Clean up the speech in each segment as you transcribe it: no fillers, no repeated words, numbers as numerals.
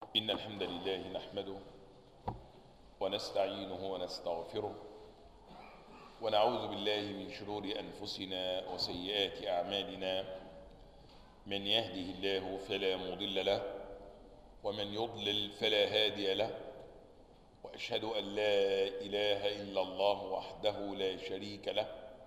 إن الحمد لله نحمده ونستعينه ونستغفره ونعوذ بالله من شرور أنفسنا وسيئات أعمالنا. من يهده الله فلا مضل له ومن يضلل فلا هادي له، وأشهد أن لا إله إلا الله وحده لا شريك له،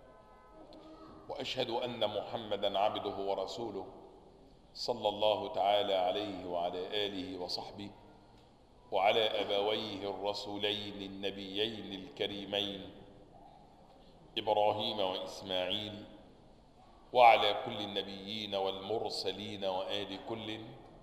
وأشهد أن محمدا عبده ورسوله صلى الله تعالى عليه وعلى آله وصحبه وعلى أبويه الرسولين النبيين الكريمين إبراهيم وإسماعيل، وعلى كل النبيين والمرسلين وآل كل،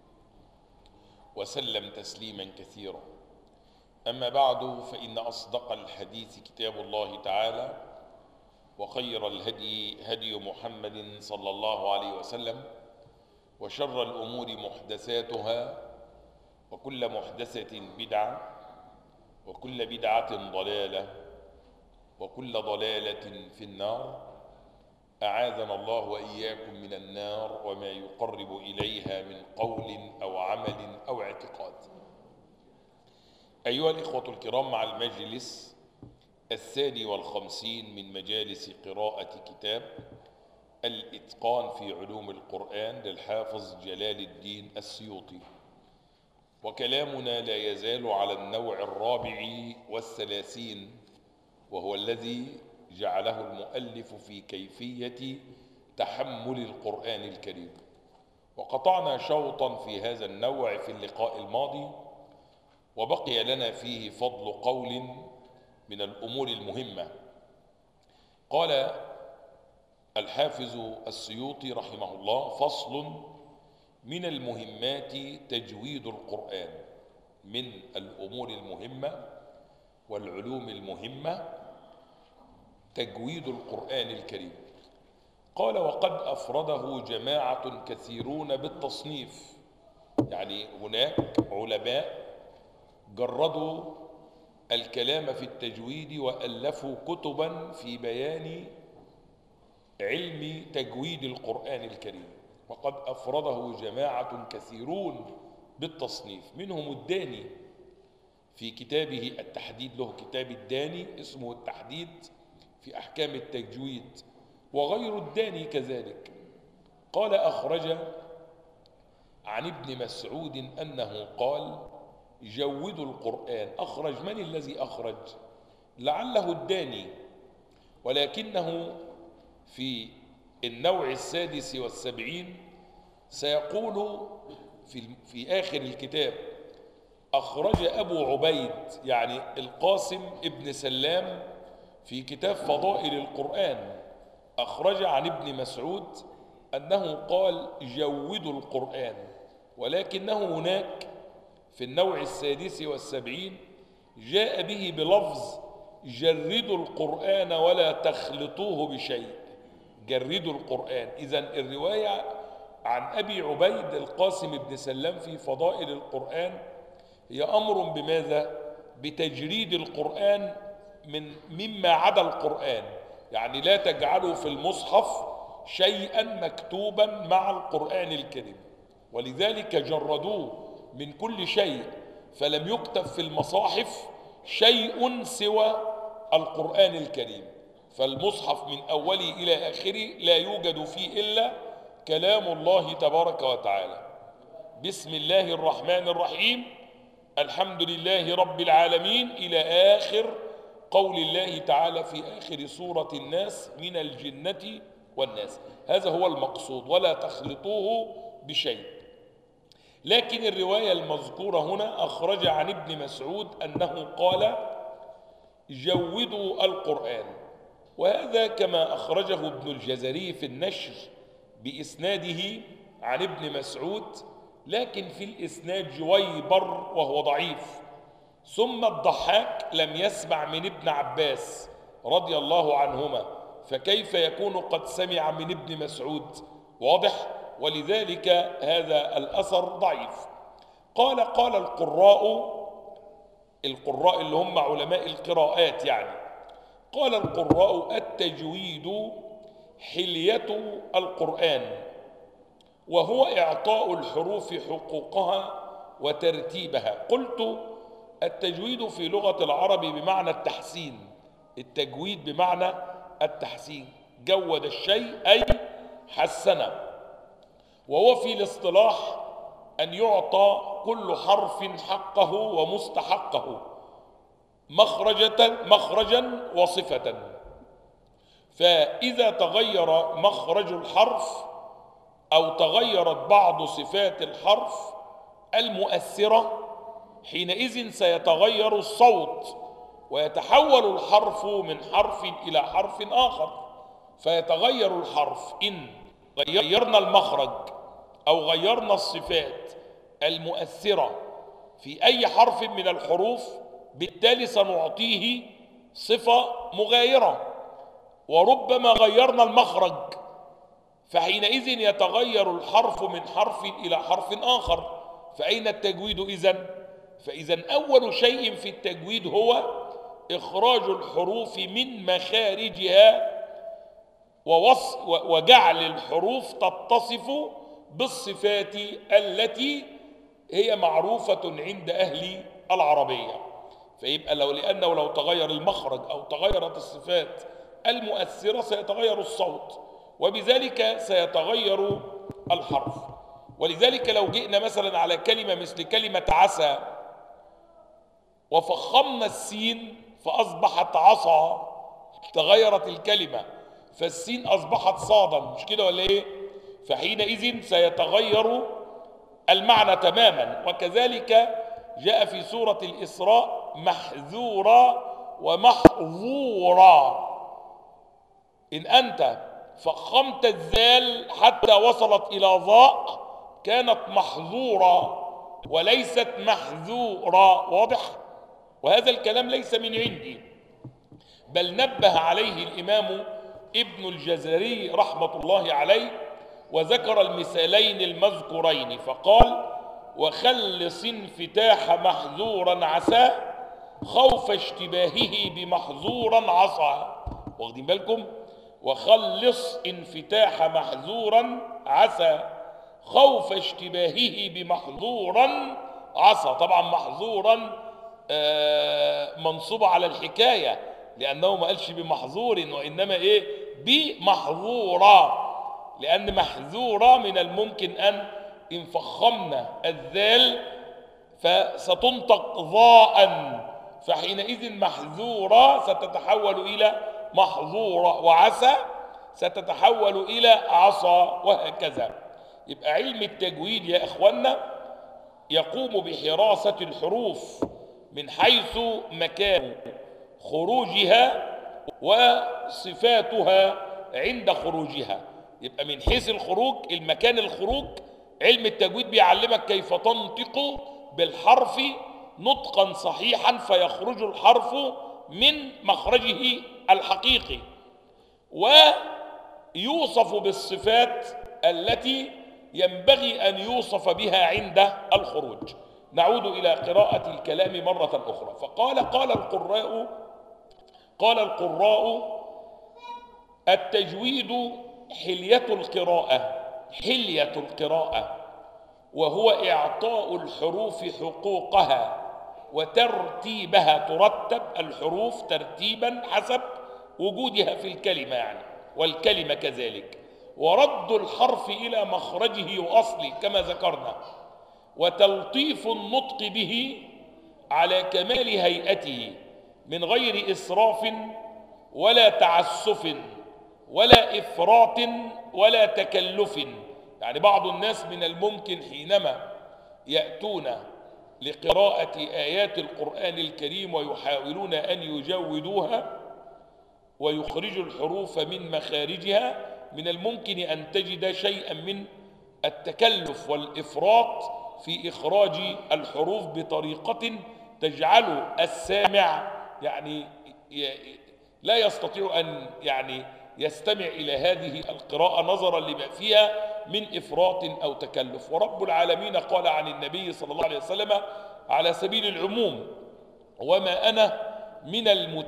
وسلم تسليما كثيرا. أما بعد، فإن أصدق الحديث كتاب الله تعالى، وخير الهدي هدي محمد صلى الله عليه وسلم، وشر الأمور محدثاتها، وكل محدثة بدعة، وكل بدعة ضلالة، وكل ضلالة في النار. أعاذنا الله وإياكم من النار وما يقرب إليها من قول أو عمل أو اعتقاد. أيها الإخوة الكرام، مع المجلس 51 من مجالس قراءة كتاب الإتقان في علوم القرآن للحافظ جلال الدين السيوطي، وكلامنا لا يزال على النوع 34، وهو الذي جعله المؤلف في كيفية تحمل القرآن الكريم. وقطعنا شوطا في هذا النوع في اللقاء الماضي، وبقي لنا فيه فضل قول من الأمور المهمة. قال الحافظ السيوطي رحمه الله: فصل: من المهمات تجويد القرآن. من الأمور المهمة والعلوم المهمة تجويد القرآن الكريم. قال: وقد أفرده جماعة كثيرون بالتصنيف، يعني هناك علماء جردوا الكلام في التجويد وألفوا كتبا في بيان علم تجويد القرآن الكريم. وقد أفرده جماعة كثيرون بالتصنيف، منهم الداني في كتابه التحديد، له كتاب الداني اسمه التحديد في أحكام التجويد، وغير الداني كذلك. قال: أخرج عن ابن مسعود أنه قال: جودوا القرآن. أخرج من الذي أخرج؟ لعله الداني، ولكنه في النوع 76 سيقول في آخر الكتاب: أخرج أبو عبيد، يعني القاسم ابن سلام، في كتاب فضائل القرآن، أخرج عن ابن مسعود أنه قال: جودوا القرآن. ولكنه هناك في النوع 76 جاء به بلفظ: جردوا القرآن ولا تخلطوه بشيء. جردوا القرآن. إذن الرواية عن أبي عبيد القاسم بن سلام في فضائل القرآن هي أمر بماذا؟ بتجريد القرآن مما عدا القرآن، يعني لا تجعلوا في المصحف شيئا مكتوبا مع القرآن الكريم، ولذلك جردوه من كل شيء، فلم يكتب في المصاحف شيء سوى القرآن الكريم. فالمصحف من أوله إلى آخره لا يوجد فيه إلا كلام الله تبارك وتعالى: بسم الله الرحمن الرحيم، الحمد لله رب العالمين، إلى آخر قول الله تعالى في آخر سورة الناس: من الجنة والناس. هذا هو المقصود، ولا تخلطوه بشيء. لكن الرواية المذكورة هنا أخرج عن ابن مسعود أنه قال: جودوا القرآن. وهذا كما أخرجه ابن الجزري في النشر بإسناده عن ابن مسعود، لكن في الإسناد جويبر وهو ضعيف. ثم الضحاك لم يسمع من ابن عباس رضي الله عنهما، فكيف يكون قد سمع من ابن مسعود؟ واضح؟ ولذلك هذا الأثر ضعيف. قال القراء اللي هم علماء القراءات، يعني قال القراء: التجويد حلية القرآن، وهو إعطاء الحروف حقوقها وترتيبها. قلت التجويد في لغة العرب بمعنى التحسين، التجويد بمعنى التحسين، جود الشيء أي حسنه. وهو في الاصطلاح أن يعطى كل حرف حقه ومستحقه مخرجا وصفة. فإذا تغير مخرج الحرف أو تغيرت بعض صفات الحرف المؤثرة حينئذ سيتغير الصوت، ويتحول الحرف من حرف إلى حرف آخر. فيتغير الحرف إن غيرنا المخرج أو غيرنا الصفات المؤثرة في أي حرف من الحروف، بالتالي سنعطيه صفة مغايرة. وربما غيرنا المخرج، فحينئذ يتغير الحرف من حرف إلى حرف آخر. فأين التجويد إذن؟ فإذن أول شيء في التجويد هو إخراج الحروف من مخارجها وجعل الحروف تتصف بالصفات التي هي معروفة عند أهل العربية. فيبقى لأنه لو تغير المخرج أو تغيرت الصفات المؤثرة سيتغير الصوت، وبذلك سيتغير الحرف. ولذلك لو جئنا مثلا على كلمة مثل كلمة عسى وفخمنا السين فأصبحت عصا، تغيرت الكلمة، فالسين أصبحت صادا، مش كده ولا إيه؟ فحينئذ سيتغير المعنى تماما. وكذلك جاء في سورة الإسراء محذورا ومحظورا. إن أنت فخمت الذال حتى وصلت إلى ظاء كانت محظورا وليست محذورا، واضح؟ وهذا الكلام ليس من عندي، بل نبه عليه الإمام ابن الجزري رحمة الله عليه، وذكر المثالين المذكورين فقال: وخلص انفتاح محذورا عسى خوف اشتباهه بمحظورا عصى. واخدين بالكم؟ وخلص انفتاح محذورا عسى خوف اشتباهه بمحظورا عصى. طبعا محظورا منصوب على الحكاية، لأنه ما قالش بمحظور وإنما إيه؟ بمحظورة، لأن محذورة من الممكن أن إن فخمنا الذال فستنطق ضاء، فحينئذ محذورة ستتحول إلى محظورة، وعسى ستتحول إلى عصا، وهكذا. يبقى علم التجويد يا إخوانا يقوم بحراسة الحروف من حيث مكان خروجها وصفاتها عند خروجها. يبقى من حيث الخروج، المكان الخروج، علم التجويد بيعلمك كيف تنطق بالحرف نطقا صحيحا فيخرج الحرف من مخرجه الحقيقي، ويوصف بالصفات التي ينبغي أن يوصف بها عند الخروج. نعود إلى قراءة الكلام مرة أخرى. فقال قال القراء التجويد حلية القراءة، وهو إعطاء الحروف حقوقها وترتيبها، ترتب الحروف ترتيبا حسب وجودها في الكلمة يعني، والكلمة كذلك، ورد الحرف إلى مخرجه وأصله كما ذكرنا، وتلطيف النطق به على كمال هيئته من غير إسراف ولا تعسف ولا إفراط ولا تكلف. يعني بعض الناس من الممكن حينما يأتون لقراءة آيات القرآن الكريم ويحاولون أن يجودوها ويخرجوا الحروف من مخارجها، من الممكن أن تجد شيئا من التكلف والإفراط في إخراج الحروف بطريقة تجعل السامع يعني لا يستطيع أن يستمع إلى هذه القراءة نظرا لما فيها من إفراط أو تكلف. ورب العالمين قال عن النبي صلى الله عليه وسلم على سبيل العموم: وما أنا من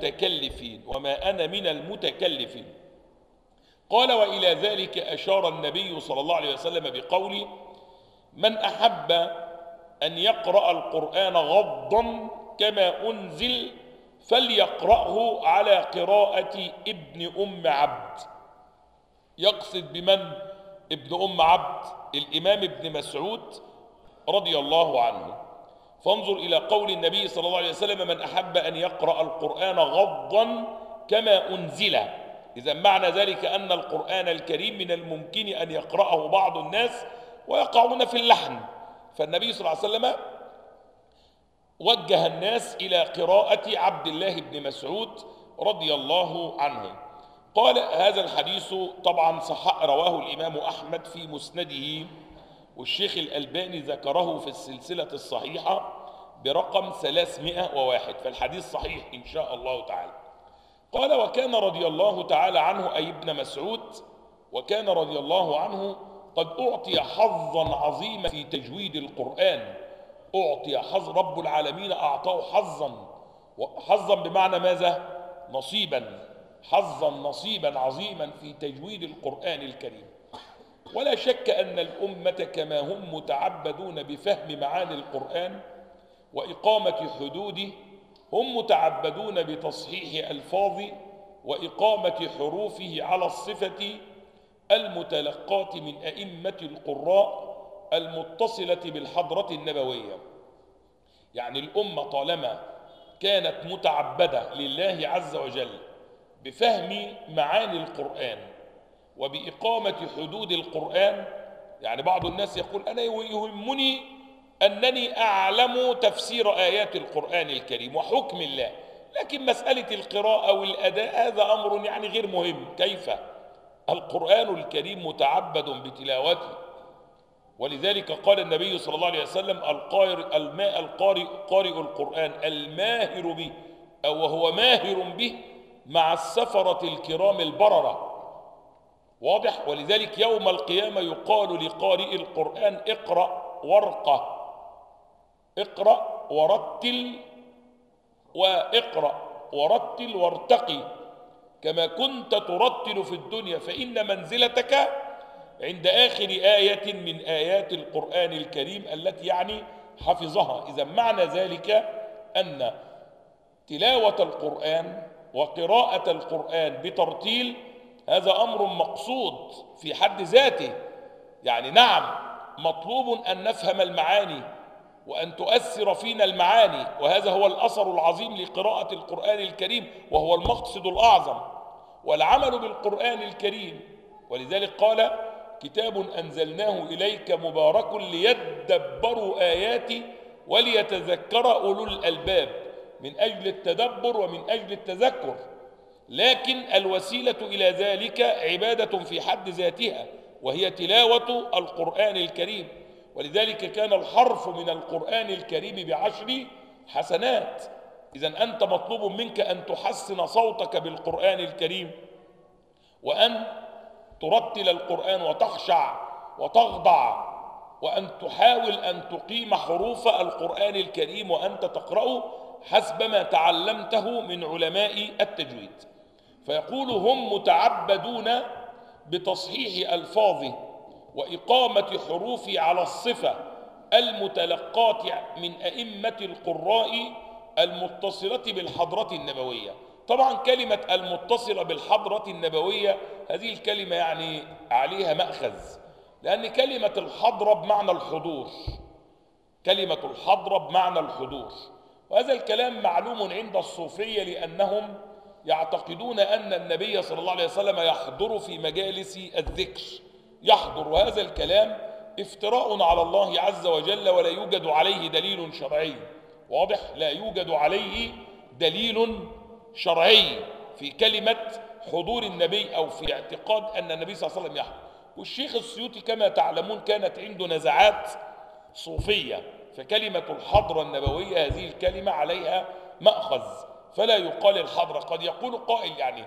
المتكلفين. قال: وإلى ذلك أشار النبي صلى الله عليه وسلم بقوله: من أحب أن يقرأ القرآن غضا كما أنزل فليقرأه على قراءة ابن أم عبد. يقصد بمن ابن أم عبد؟ الإمام ابن مسعود رضي الله عنه. فانظر إلى قول النبي صلى الله عليه وسلم: من أحب أن يقرأ القرآن غضا كما أنزل. إذا معنى ذلك أن القرآن الكريم من الممكن أن يقرأه بعض الناس ويقعون في اللحن، فالنبي صلى الله عليه وسلم وجه الناس إلى قراءة عبد الله بن مسعود رضي الله عنه. قال: هذا الحديث طبعا صح، رواه الإمام أحمد في مسنده، والشيخ الألباني ذكره في السلسلة الصحيحة برقم 301، فالحديث صحيح إن شاء الله تعالى. قال: وكان رضي الله تعالى عنه، أي ابن مسعود، وكان رضي الله عنه قد أعطي حظا عظيما في تجويد القرآن. أعطي حظ، رب العالمين أعطاه حظا بمعنى ماذا؟ نصيبا، حظا نصيبا عظيما في تجويد القرآن الكريم. ولا شك أن الأمة كما هم متعبدون بفهم معاني القرآن وإقامة حدوده، هم متعبدون بتصحيح ألفاظه وإقامة حروفه على الصفة المتلقاة من أئمة القراء المتصلة بالحضرة النبوية. يعني الأمة طالما كانت متعبدة لله عز وجل بفهم معاني القرآن وبإقامة حدود القرآن، يعني بعض الناس يقول: أنا يهمني أنني أعلم تفسير آيات القرآن الكريم وحكم الله، لكن مسألة القراءة والأداء هذا أمر يعني غير مهم. كيف؟ القرآن الكريم متعبد بتلاوته، ولذلك قال النبي صلى الله عليه وسلم: قارئ القرآن الماهر به أو وهو ماهر به مع السفرة الكرام البررة. واضح؟ ولذلك يوم القيامة يقال لقارئ القرآن: اقرأ ورقة، اقرأ ورتل، واقرأ ورتل وارتقي كما كنت ترتل في الدنيا، فإن منزلتك عند آخر آية من آيات القرآن الكريم التي يعني حفظها. إذا معنى ذلك أن تلاوة القرآن وقراءة القرآن بترتيل هذا أمر مقصود في حد ذاته. يعني نعم، مطلوب أن نفهم المعاني وأن تؤثر فينا المعاني، وهذا هو الأثر العظيم لقراءة القرآن الكريم، وهو المقصد الأعظم والعمل بالقرآن الكريم. ولذلك قال: كتاب أنزلناه إليك مبارك ليدبروا آياته وليتذكر أولو الألباب، من أجل التدبر ومن أجل التذكر. لكن الوسيلة إلى ذلك عبادة في حد ذاتها، وهي تلاوة القرآن الكريم. ولذلك كان الحرف من القرآن الكريم ب10 حسنات. إذن أنت مطلوب منك أن تحسن صوتك بالقرآن الكريم، وأن ترتل القرآن وتخشع وتخضع، وأن تحاول أن تقيم حروف القرآن الكريم وأنت تقرأه حسب ما تعلمته من علماء التجويد. فيقول: هم متعبدون بتصحيح ألفاظه وإقامة حروفه على الصفة المتلقاة من أئمة القراء المتصلة بالحضرة النبوية. طبعا كلمة المتصلة بالحضرة النبوية هذه الكلمة يعني عليها مأخذ، لأن كلمة الحضرة بمعنى الحضور، كلمة الحضرة بمعنى الحضور، وهذا الكلام معلوم عند الصوفية، لأنهم يعتقدون أن النبي صلى الله عليه وسلم يحضر في مجالس الذكر، يحضر، وهذا الكلام افتراء على الله عز وجل، ولا يوجد عليه دليل شرعي. واضح؟ لا يوجد عليه دليل شرعي في كلمة حضور النبي أو في اعتقاد أن النبي صلى الله عليه وسلم يحضر. والشيخ السيوطي كما تعلمون كانت عنده نزعات صوفية، فكلمة الحضرة النبوية هذه الكلمة عليها مأخذ، فلا يقال الحضرة. قد يقول قائل يعني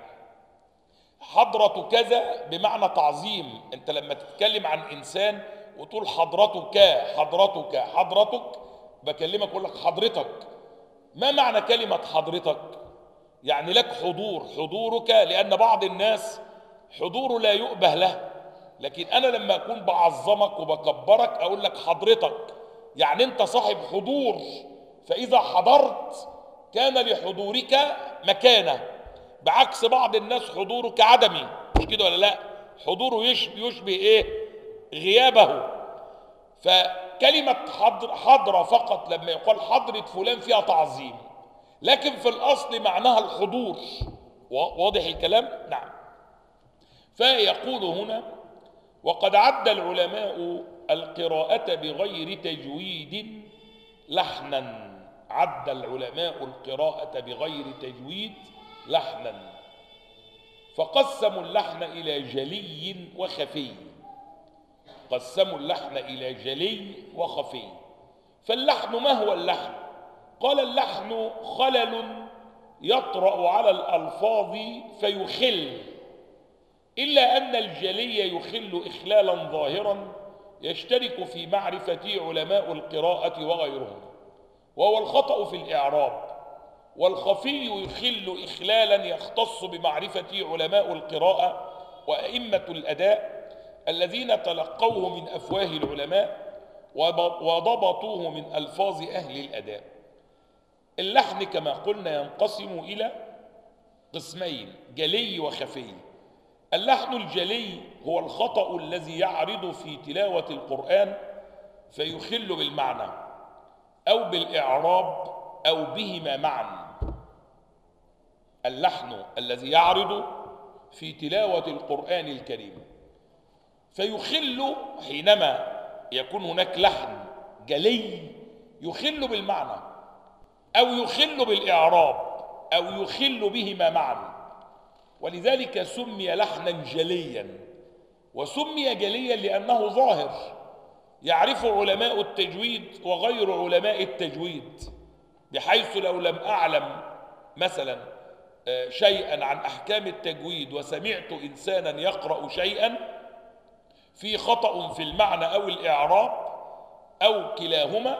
حضرة كذا بمعنى تعظيم، أنت لما تتكلم عن إنسان وتقول حضرتك حضرتك حضرتك، بكلمك أقول لك حضرتك. ما معنى كلمة حضرتك؟ يعني لك حضور، حضورك، لأن بعض الناس حضوره لا يؤبه له، لكن أنا لما أكون بعظمك وبكبرك أقول لك حضرتك، يعني أنت صاحب حضور، فإذا حضرت كان لحضورك مكانة، بعكس بعض الناس حضورك عدمي، مش كده ولا لا؟ حضوره يشبه إيه؟ غيابه. فكلمة حضرة فقط لما يقال حضرة فلان فيها تعظيم، لكن في الأصل معناها الحضور. واضح الكلام؟ نعم. فيقول هنا: وقد عد العلماء القراءة بغير تجويد لحنا. عد العلماء القراءة بغير تجويد لحنا، فقسموا اللحن إلى جلي وخفي. قسموا اللحن إلى جلي وخفي. فاللحن ما هو اللحن؟ قال: اللحن خلل يطرأ على الألفاظ فيخل، إلا أن الجلي يخل إخلالا ظاهرا يشترك في معرفته علماء القراءة وغيرهم، وهو الخطأ في الإعراب. والخفي يخل إخلالا يختص بمعرفته علماء القراءة وأئمة الأداء الذين تلقوه من أفواه العلماء وضبطوه من ألفاظ أهل الأداء. اللحن كما قلنا ينقسم إلى قسمين: جلي وخفي. اللحن الجلي هو الخطأ الذي يعرض في تلاوة القرآن فيخل بالمعنى أو بالإعراب أو بهما معا. اللحن الذي يعرض في تلاوة القرآن الكريم فيخل، حينما يكون هناك لحن جلي يخل بالمعنى أو يخل بالإعراب أو يخل بهما معا، ولذلك سمي لحنا جليا. وسمي جليا لأنه ظاهر يعرف علماء التجويد وغير علماء التجويد، بحيث لو لم أعلم مثلا شيئا عن أحكام التجويد وسمعت إنسانا يقرأ شيئا في خطأ في المعنى أو الإعراب أو كلاهما،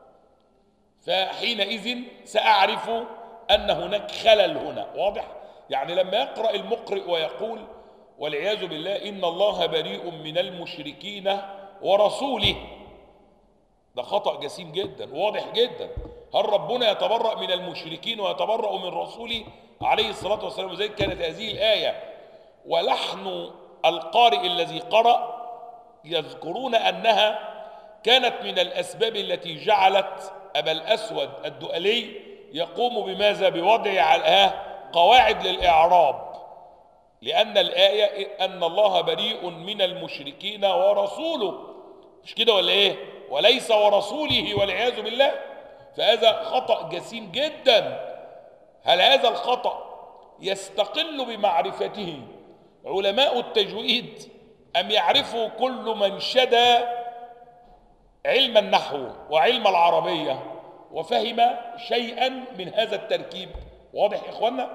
فحينئذ سأعرف أن هناك خلل هنا. واضح؟ يعني لما يقرأ المقرئ ويقول والعياذ بالله: إن الله بريء من المشركين ورسوله، ده خطأ جسيم جدا واضح جدا. هل ربنا يتبرأ من المشركين ويتبرأ من رسوله عليه الصلاة والسلام؟ وذلك كانت هذه الآية. ولحن القارئ الذي قرأ يذكرون أنها كانت من الأسباب التي جعلت أبا الأسود الدؤلي يقوم بماذا؟ بوضع قواعد للإعراب، لأن الآية أن الله بريء من المشركين ورسوله، مش كده ولا إيه؟ وليس ورسوله والعياذ بالله. فهذا خطأ جسيم جدا. هل هذا الخطأ يستقل بمعرفته علماء التجويد أم يعرفه كل من شدى علم النحو وعلم العربية وفهم شيئا من هذا التركيب؟ واضح يا إخوانا؟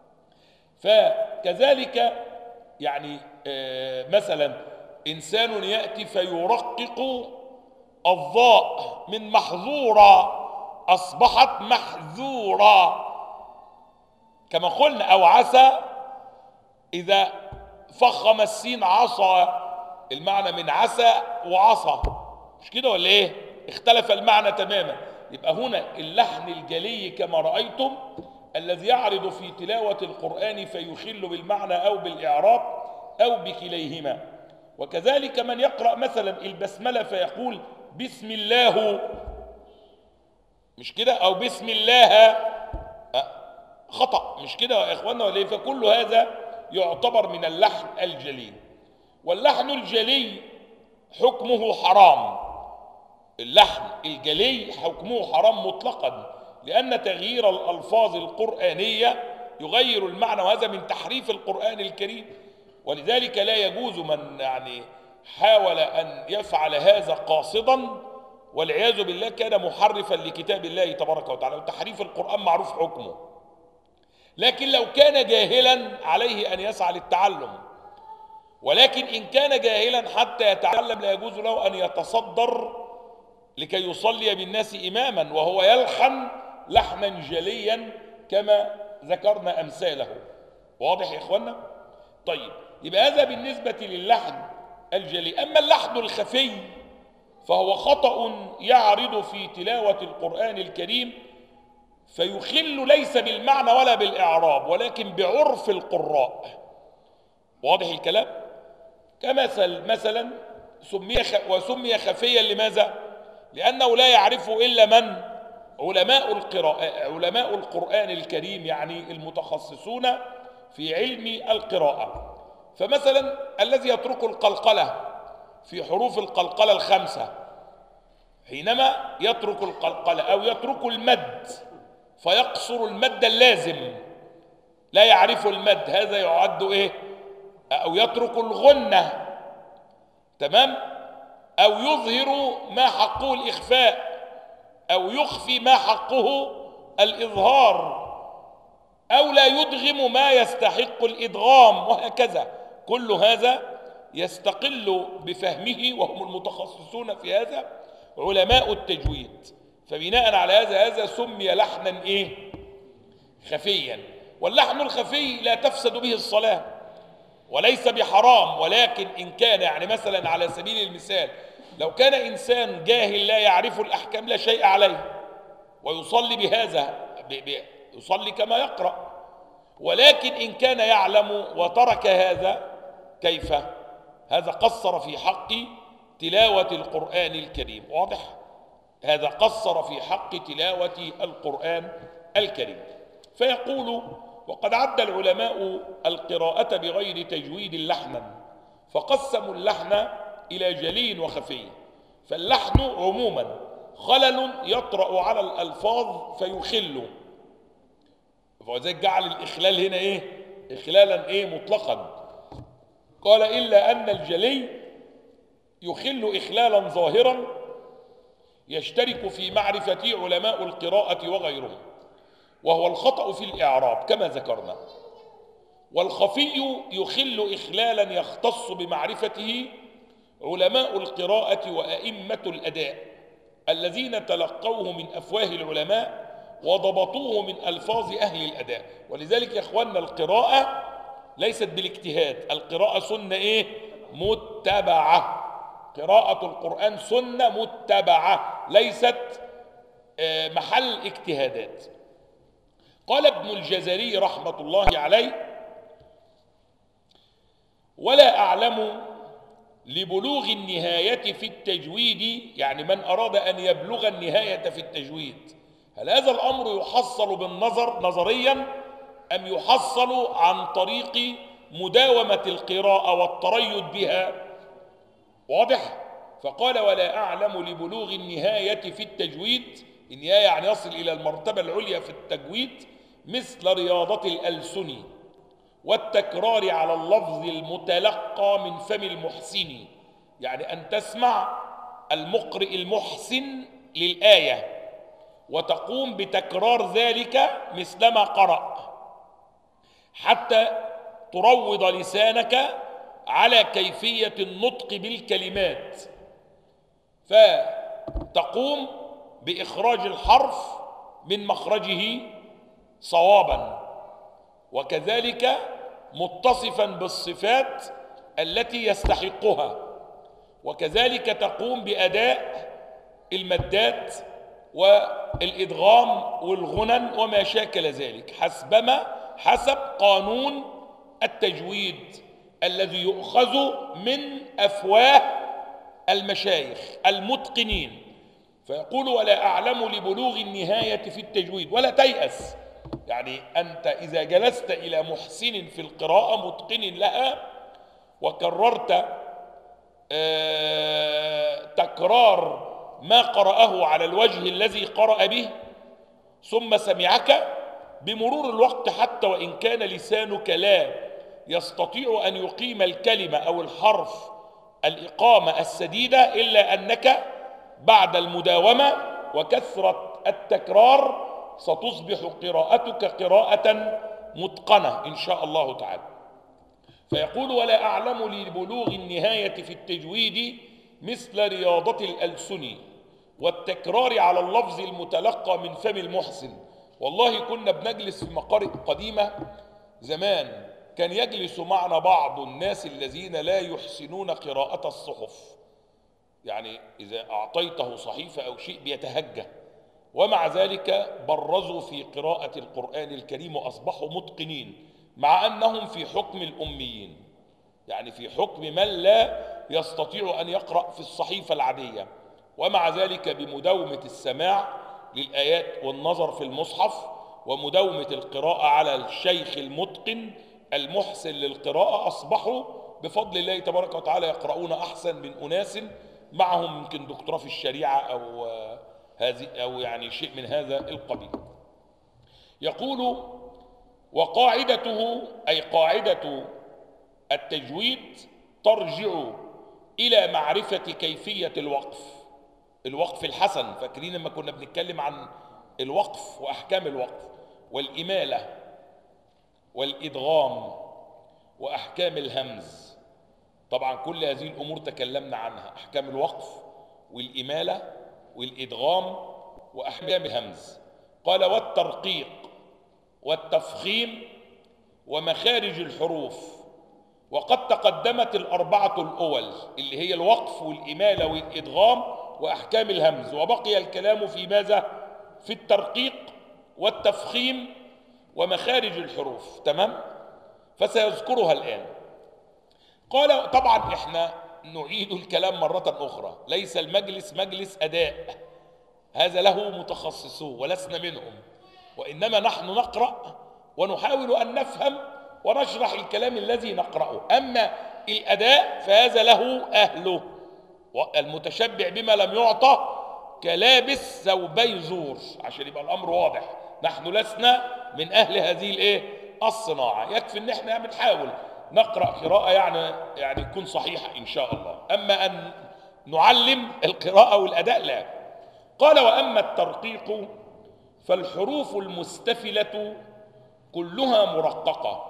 فكذلك يعني مثلا إنسان يأتي فيرقق الضاء من محظورة أصبحت محذورة كما قلنا، أو عسى إذا فخم السين عصى، المعنى من عسى وعصى، مش كده ولا إيه؟ اختلف المعنى تماما. يبقى هنا اللحن الجلي كما رأيتم الذي يعرض في تلاوة القرآن فيخل بالمعنى أو بالإعراب أو بكليهما. وكذلك من يقرأ مثلا البسملة فيقول بسم الله، مش كده؟ أو بسم الله، خطأ، مش كده يا إخوانا ولا إيه؟ فكل هذا يعتبر من اللحن الجلي. واللحن الجلي حكمه حرام. اللحن الجلي حكمه حرام مطلقا، لأن تغيير الألفاظ القرآنية يغير المعنى، وهذا من تحريف القرآن الكريم. ولذلك لا يجوز من يعني حاول أن يفعل هذا قاصدا والعياذ بالله كان محرفا لكتاب الله تبارك وتعالى. وتحريف القرآن معروف حكمه، لكن لو كان جاهلا عليه أن يسعى للتعلم. ولكن إن كان جاهلا حتى يتعلم لا يجوز له أن يتصدر لكي يصلي بالناس إماما وهو يلحن لحنا جليا كما ذكرنا أمثاله. واضح يا إخوانا؟ طيب، يبقى هذا بالنسبة للحن الجلي. أما اللحن الخفي فهو خطأ يعرض في تلاوة القرآن الكريم فيخل ليس بالمعنى ولا بالإعراب ولكن بعرف القراء. واضح الكلام؟ مثلا وسمي خفيا لماذا؟ لأنه لا يعرفه إلا من؟ علماء القرآن الكريم، يعني المتخصصون في علم القراءة. فمثلا الذي يترك القلقلة في حروف القلقلة الخمسة، حينما يترك القلقلة أو يترك المد فيقصر المد اللازم، لا يعرف المد، هذا يعد إيه؟ أو يترك الغنة، تمام؟ أو يظهر ما حقه الإخفاء أو يخفي ما حقه الإظهار، أو لا يدغم ما يستحق الإدغام، وهكذا. كل هذا يستقل بفهمه، وهم المتخصصون في هذا علماء التجويد. فبناء على هذا سمي لحنا إيه؟ خفيا. واللحن الخفي لا تفسد به الصلاة وليس بحرام، ولكن إن كان يعني مثلا على سبيل المثال لو كان إنسان جاهل لا يعرف الأحكام لا شيء عليه ويصلي بهذا يصلي كما يقرأ، ولكن إن كان يعلم وترك هذا كيف؟ هذا قصر في حق تلاوة القرآن الكريم. واضح؟ هذا قصر في حق تلاوة القرآن الكريم. فيقول: وقد عد العلماء القراءة بغير تجويد لحنا، فقسموا اللحن إلى جلي وخفي. فاللحن عموما خلل يطرأ على الألفاظ فيخل، فذلك جعل الإخلال هنا إيه؟ إخلالا إيه؟ مطلقا. قال: إلا أن الجلي يخل إخلالا ظاهرا يشترك في معرفة علماء القراءة وغيرهم، وهو الخطأ في الإعراب كما ذكرنا. والخفي يخل إخلالا يختص بمعرفته علماء القراءة وأئمة الأداء الذين تلقوه من أفواه العلماء وضبطوه من ألفاظ أهل الأداء. ولذلك يا إخواننا القراءة ليست بالاجتهاد، القراءة سنة إيه؟ متبعة. قراءة القرآن سنة متبعة ليست محل اجتهادات. قال ابن الجزري رحمة الله عليه: ولا أعلم لبلوغ النهاية في التجويد، يعني من أراد أن يبلغ النهاية في التجويد، هل هذا الأمر يحصل بالنظر نظريا أم يحصل عن طريق مداومة القراءة والتريد بها؟ واضح؟ فقال: ولا أعلم لبلوغ النهاية في التجويد، النهاية يعني يصل إلى المرتبة العليا في التجويد، مثل رياضة الألسن والتكرار على اللفظ المتلقى من فم المحسن، يعني أن تسمع المقرئ المحسن للآية وتقوم بتكرار ذلك مثلما قرأ حتى تروض لسانك على كيفية النطق بالكلمات، فتقوم بإخراج الحرف من مخرجه صوابا، وكذلك متصفا بالصفات التي يستحقها، وكذلك تقوم بأداء المدات والإدغام والغنن وما شاكل ذلك حسب قانون التجويد الذي يؤخذ من أفواه المشايخ المتقنين. فيقول: ولا أعلم لبلوغ النهاية في التجويد. ولا تيأس، يعني أنت إذا جلست إلى محسن في القراءة متقن لها وكررت تكرار ما قرأه على الوجه الذي قرأ به، ثم سمعك بمرور الوقت حتى وإن كان لسانك لا يستطيع أن يقيم الكلمة أو الحرف الإقامة السديدة، إلا أنك بعد المداومة وكثرة التكرار ستصبح قراءتك قراءة متقنة إن شاء الله تعالى. فيقول: ولا أعلم لبلوغ النهاية في التجويد مثل رياضة الألسن والتكرار على اللفظ المتلقى من فم المحسن. والله كنا بنجلس في مقارئ قديمة زمان، كان يجلس معنا بعض الناس الذين لا يحسنون قراءة الصحف، يعني إذا أعطيته صحيفة أو شيء بيتهجى، ومع ذلك برزوا في قراءة القرآن الكريم وأصبحوا متقنين، مع أنهم في حكم الأميين، يعني في حكم من لا يستطيع أن يقرأ في الصحيفة العادية، ومع ذلك بمداومة السماع للآيات والنظر في المصحف ومداومة القراءة على الشيخ المتقن المحسن للقراءة أصبحوا بفضل الله تبارك وتعالى يقرؤون أحسن من أناس معهم يمكن دكتوراه في الشريعة أو يعني شيء من هذا القبيل. يقول: وقاعدته أي قاعدة التجويد ترجع إلى معرفة كيفية الوقف الحسن. فاكرين لما كنا بنتكلم عن الوقف وأحكام الوقف والإمالة والإدغام وأحكام الهمز، طبعا كل هذه الأمور تكلمنا عنها، أحكام الوقف والإمالة والإدغام وأحكام الهمز. قال: والترقيق والتفخيم ومخارج الحروف. وقد تقدمت الأربعة الأول اللي هي الوقف والإمالة والإدغام وأحكام الهمز، وبقي الكلام في ماذا؟ في الترقيق والتفخيم ومخارج الحروف. تمام؟ فسيذكرها الآن. قال: طبعا احنا نعيد الكلام مرة أخرى، ليس المجلس مجلس أداء، هذا له متخصصون ولسنا منهم، وإنما نحن نقرأ ونحاول أن نفهم ونشرح الكلام الذي نقرأه. أما الأداء فهذا له أهله، والمتشبع بما لم يعطى كلابس ثوبي زور، عشان يبقى الأمر واضح. نحن لسنا من أهل هذه الصناعة، يكفي أن احنا بنحاول نقرأ قراءة يعني تكون صحيحة إن شاء الله، أما أن نعلم القراءة والأداء لا. قال: وأما الترقيق فالحروف المستفلة كلها مرققة،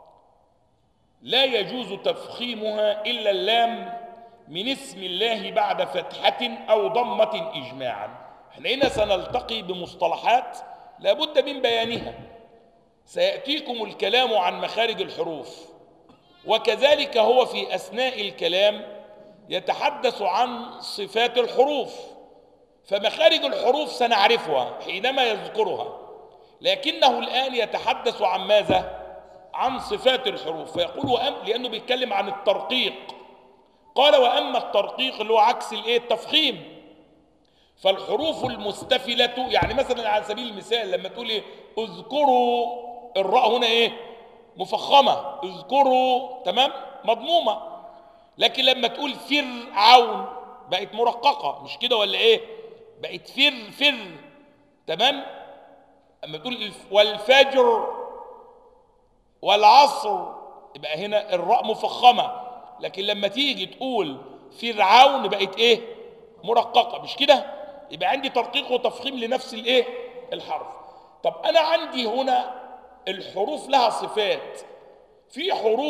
لا يجوز تفخيمها إلا اللام من اسم الله بعد فتحة أو ضمة إجماعا. احنا هنا سنلتقي بمصطلحات لابد من بيانها، سيأتيكم الكلام عن مخارج الحروف، وكذلك هو في أثناء الكلام يتحدث عن صفات الحروف، فمخارج الحروف سنعرفها حينما يذكرها، لكنه الآن يتحدث عن ماذا؟ عن صفات الحروف. فيقول لأنه بيتكلم عن الترقيق. قال: وأما الترقيق اللي هو عكس التفخيم، فالحروف المستفلة، يعني مثلا على سبيل المثال لما تقول اذكروا، الراء هنا مفخمة، اذكروا، تمام، مضمومة. لكن لما تقول فرعون بقت مرققة، مش كده ولا بقت فر، تمام. لما تقول والفجر والعصر يبقى هنا الراء مفخمة، لكن لما تيجي تقول فرعون بقت مرققة، مش كده؟ يبقى عندي ترقيق وتفخيم لنفس الحرف. طب أنا عندي هنا الحروف لها صفات، في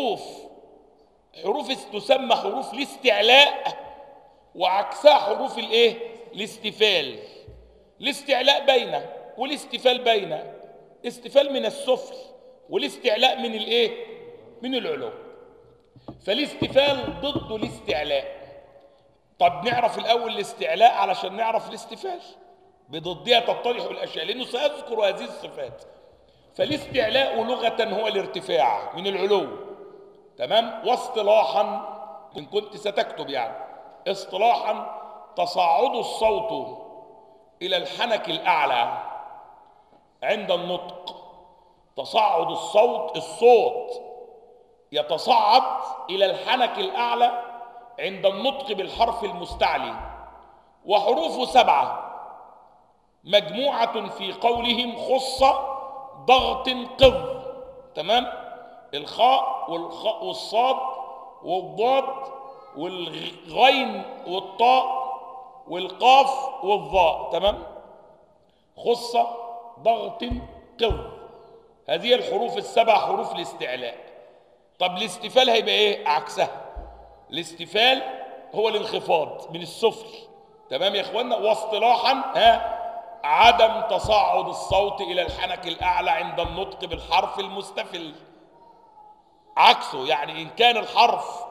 حروف تسمى حروف الاستعلاء، وعكسها حروف الاستفال. الاستعلاء بين والاستفال بين، استفال من السفل والاستعلاء من من العلو. فالاستفال ضد الاستعلاء. طب نعرف الأول الاستعلاء علشان نعرف الاستفال، بضدها تتضح الأشياء، لأنه سيذكر هذه الصفات. فالاستعلاء لغة هو الارتفاع من العلو، تمام. واصطلاحا إن كنت ستكتب يعني اصطلاحا تصاعد الصوت إلى الحنك الأعلى عند النطق. تصاعد الصوت يتصاعد إلى الحنك الأعلى عند النطق بالحرف المستعلي. وحروف 7 مجموعة في قولهم خص ضغط قض، تمام. الخاء والصاد والضاد والغين والطاء والقاف والظاء، تمام. خص ضغط قض، هذه الحروف 7 حروف الاستعلاء. طب الاستفال هيبقى عكسها. الاستفال هو الانخفاض من السفل، تمام يا اخوانا. واصطلاحا عدم تصاعد الصوت الى الحنك الاعلى عند النطق بالحرف المستفل، عكسه. يعني ان كان الحرف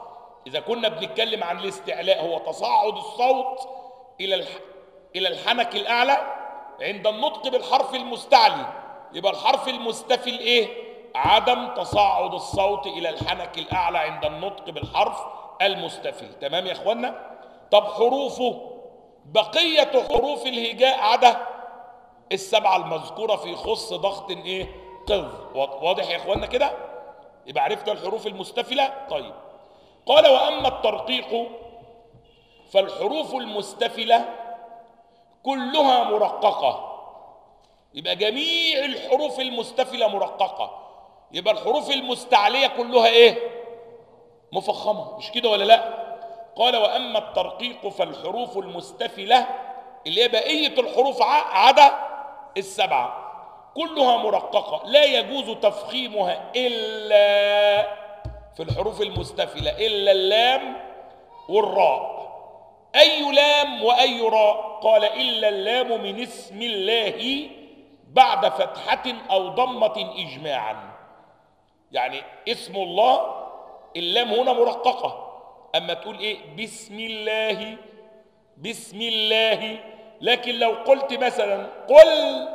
إذا كنا بنتكلم عن الاستعلاء هو تصاعد الصوت إلى الحنك الأعلى عند النطق بالحرف المستعلي، يبقى الحرف المستفل إيه؟ عدم تصاعد الصوت إلى الحنك الأعلى عند النطق بالحرف المستفل. تمام يا إخوانا؟ طب حروفه، بقية حروف الهجاء عدا السبعة المذكورة في خص ضغط إيه؟ قذ. واضح يا إخوانا كده؟ يبقى عرفنا الحروف المستفلة. طيب قال وأما الترقيق فالحروف المستفلة كلها مرققة. يبقى جميع الحروف المستفلة مرققة، يبقى الحروف المستعلية كلها ايه؟ مفخمة، مش كده ولا لا؟ قال وأما الترقيق فالحروف المستفلة اللي هي بقية الحروف عدا السبعة كلها مرققة، لا يجوز تفخيمها إلا في الحروف المستفلة إلا اللام والراء. أي لام وأي راء؟ قال إلا اللام من اسم الله بعد فتحة أو ضمة إجماعا. يعني اسم الله اللام هنا مرققة، أما تقول إيه؟ بسم الله، بسم الله. لكن لو قلت مثلا قل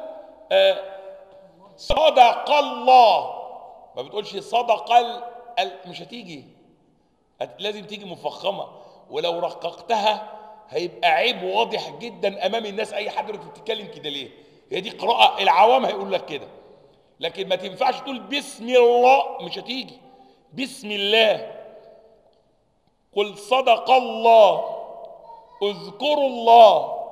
صدق الله، ما بتقولش صدق مش هتيجي، لازم تيجي مفخمة. ولو رققتها هيبقى عيب واضح جدا امام الناس. اي حد يقول بتتكلم كده ليه؟ هي دي قراءة العوام هيقول لك كده، لكن ما تنفعش تقول بسم الله، مش هتيجي. بسم الله، قل صدق الله، اذكروا الله،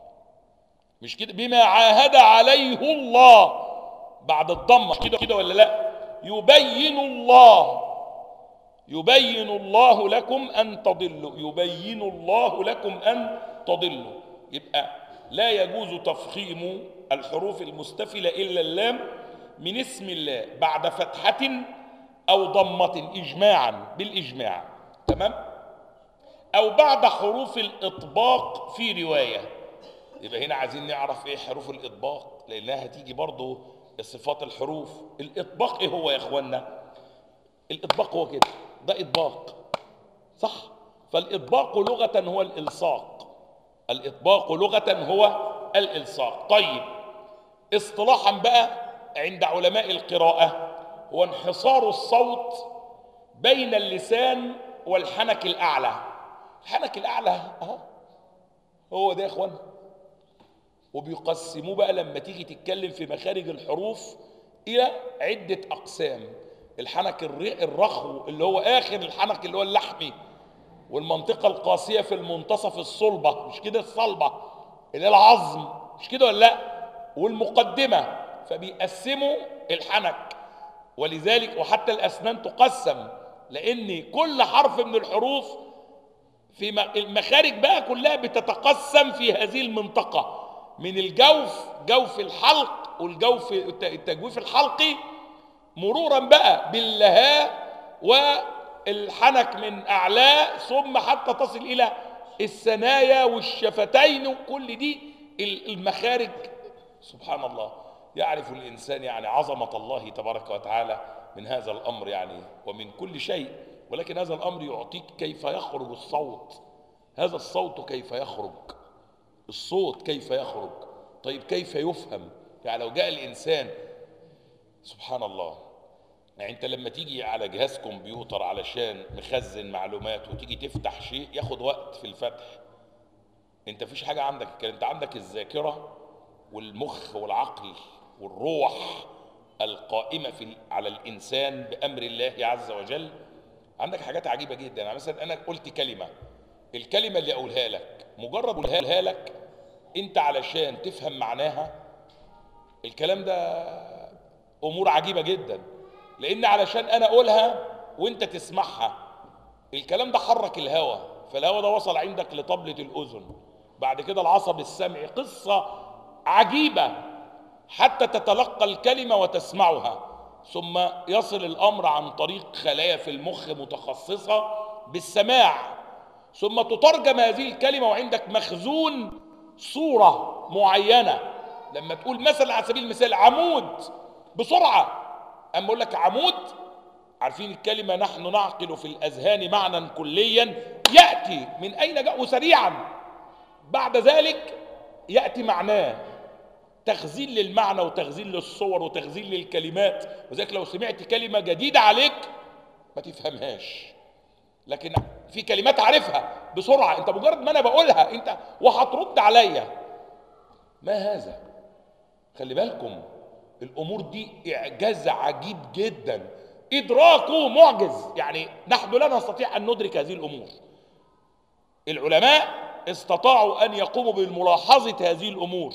مش كده؟ بما عاهد عليه الله بعد الضمة، كده ولا لا؟ يبين الله، يبين الله لكم أن تضلوا، يبين الله لكم أن تضلوا. يبقى لا يجوز تفخيم الحروف المستفلة إلا اللام من اسم الله بعد فتحة أو ضمة إجماعا، بالإجماع. تمام؟ أو بعد حروف الإطباق في رواية. يبقى هنا عايزين نعرف إيه حروف الإطباق، لأنها هتيجي برضو صفات الحروف. الإطباق إيه هو يا إخوانا؟ الإطباق هو كده، ده إطباق صح؟ فالإطباق لغة هو الإلصاق، الإطباق لغة هو الإلصاق. طيب اصطلاحا بقى عند علماء القراءة هو انحصار الصوت بين اللسان والحنك الأعلى. الحنك الأعلى هو ده يا إخوان. وبيقسموه بقى لما تيجي تتكلم في مخارج الحروف إلى عدة أقسام. الحنك الرخو اللي هو آخر الحنك اللي هو اللحمي، والمنطقة القاسية في المنتصف الصلبة، مش كده؟ الصلبة اللي هي العظم، مش كده ولا لا؟ والمقدمة. فبيقسموا الحنك، ولذلك وحتى الأسنان تقسم، لأن كل حرف من الحروف في المخارج بقى كلها بتتقسم في هذه المنطقة، من الجوف، جوف الحلق والجوف التجويف الحلقي، مرورا بقى باللهاء والحنك من أعلاه، ثم حتى تصل إلى الثنايا والشفتين، وكل دي المخارج. سبحان الله، يعرف الإنسان يعني عظمة الله تبارك وتعالى من هذا الأمر يعني، ومن كل شيء. ولكن هذا الأمر يعطيك كيف يخرج الصوت، هذا الصوت كيف يخرج، الصوت كيف يخرج. طيب كيف يفهم؟ يعني لو جاء الإنسان سبحان الله، يعني انت لما تيجي على جهاز كمبيوتر علشان مخزن معلومات وتيجي تفتح شيء ياخد وقت في الفتح، انت فيش حاجة عندك كده، انت عندك الذاكرة والمخ والعقل والروح القائمة على الإنسان بأمر الله عز وجل. عندك حاجات عجيبة جدا. يعني مثلا أنا قلت كلمة، الكلمة اللي أقولها لك مجرد أقولها لك انت علشان تفهم معناها، الكلام ده أمور عجيبة جدا، لأن علشان أنا أقولها وأنت تسمعها، الكلام ده حرك الهوى، فالهوى ده وصل عندك لطبلة الأذن، بعد كده العصب السمعي، قصة عجيبة حتى تتلقى الكلمة وتسمعها، ثم يصل الأمر عن طريق خلايا في المخ متخصصة بالسماع، ثم تترجم هذه الكلمة وعندك مخزون صورة معينة. لما تقول مثلا على سبيل المثال عمود، بسرعة أما أقول لك عمود عارفين الكلمة نحن نعقل في الأذهان معنى كليا يأتي من أين جاء، وسريعا بعد ذلك يأتي معناه، تخزين للمعنى وتخزين للصور وتخزين للكلمات. وذلك لو سمعت كلمة جديدة عليك ما تفهمهاش، لكن في كلمات عارفها بسرعة، انت مجرد ما انا بقولها انت وهترد عليا. ما هذا؟ خلي بالكم الامور دي اعجاز عجيب جدا، ادراكه معجز. يعني نحن لا نستطيع ان ندرك هذه الامور. العلماء استطاعوا ان يقوموا بملاحظة هذه الامور،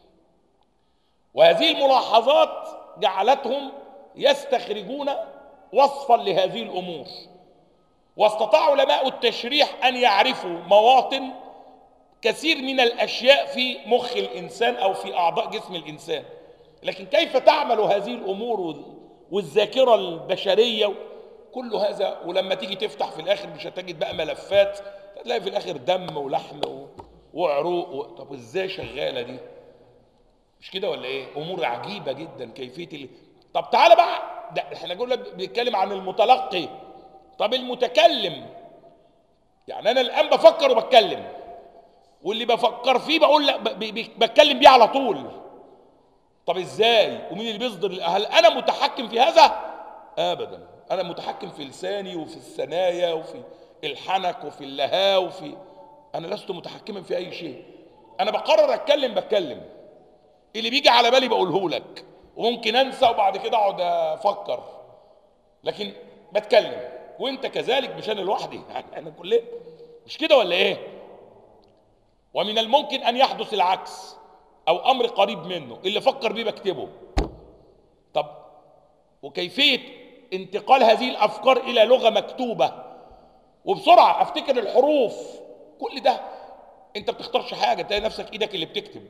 وهذه الملاحظات جعلتهم يستخرجون وصفا لهذه الامور. واستطاع علماء التشريح ان يعرفوا مواطن كثير من الاشياء في مخ الانسان او في اعضاء جسم الانسان، لكن كيف تعمل هذه الامور والذاكره البشريه كل هذا. ولما تيجي تفتح في الاخر مش هتجد بقى ملفات، تلاقي في الاخر دم ولحم وعروق طب ازاي شغاله دي؟ مش كده ولا ايه؟ امور عجيبه جدا كيفيه طب تعالى بقى، ده احنا قلنا بنتكلم عن المتلقي. طب المتكلم، يعني انا الان بفكر وبتكلم، واللي بفكر فيه بقول لا بتكلم بيه على طول. طب ازاي؟ ومين اللي بيصدر؟ هل انا متحكم في هذا؟ ابدا. انا متحكم في لساني وفي الثنايا وفي الحنك وفي اللهاء انا لست متحكما في اي شيء. انا بقرر اتكلم بتكلم، اللي بيجي على بالي بقوله لك، وممكن انسى وبعد كده اقعد افكر، لكن بتكلم. وانت كذلك، مش انا لوحدي، احنا كلنا، مش كده ولا ايه؟ ومن الممكن ان يحدث العكس او امر قريب منه، اللي فكر بيه بكتبه. طب وكيفيه انتقال هذه الافكار الى لغه مكتوبه وبسرعه افتكر الحروف؟ كل ده انت بتختارش حاجه، تلاقي نفسك ايدك اللي بتكتب،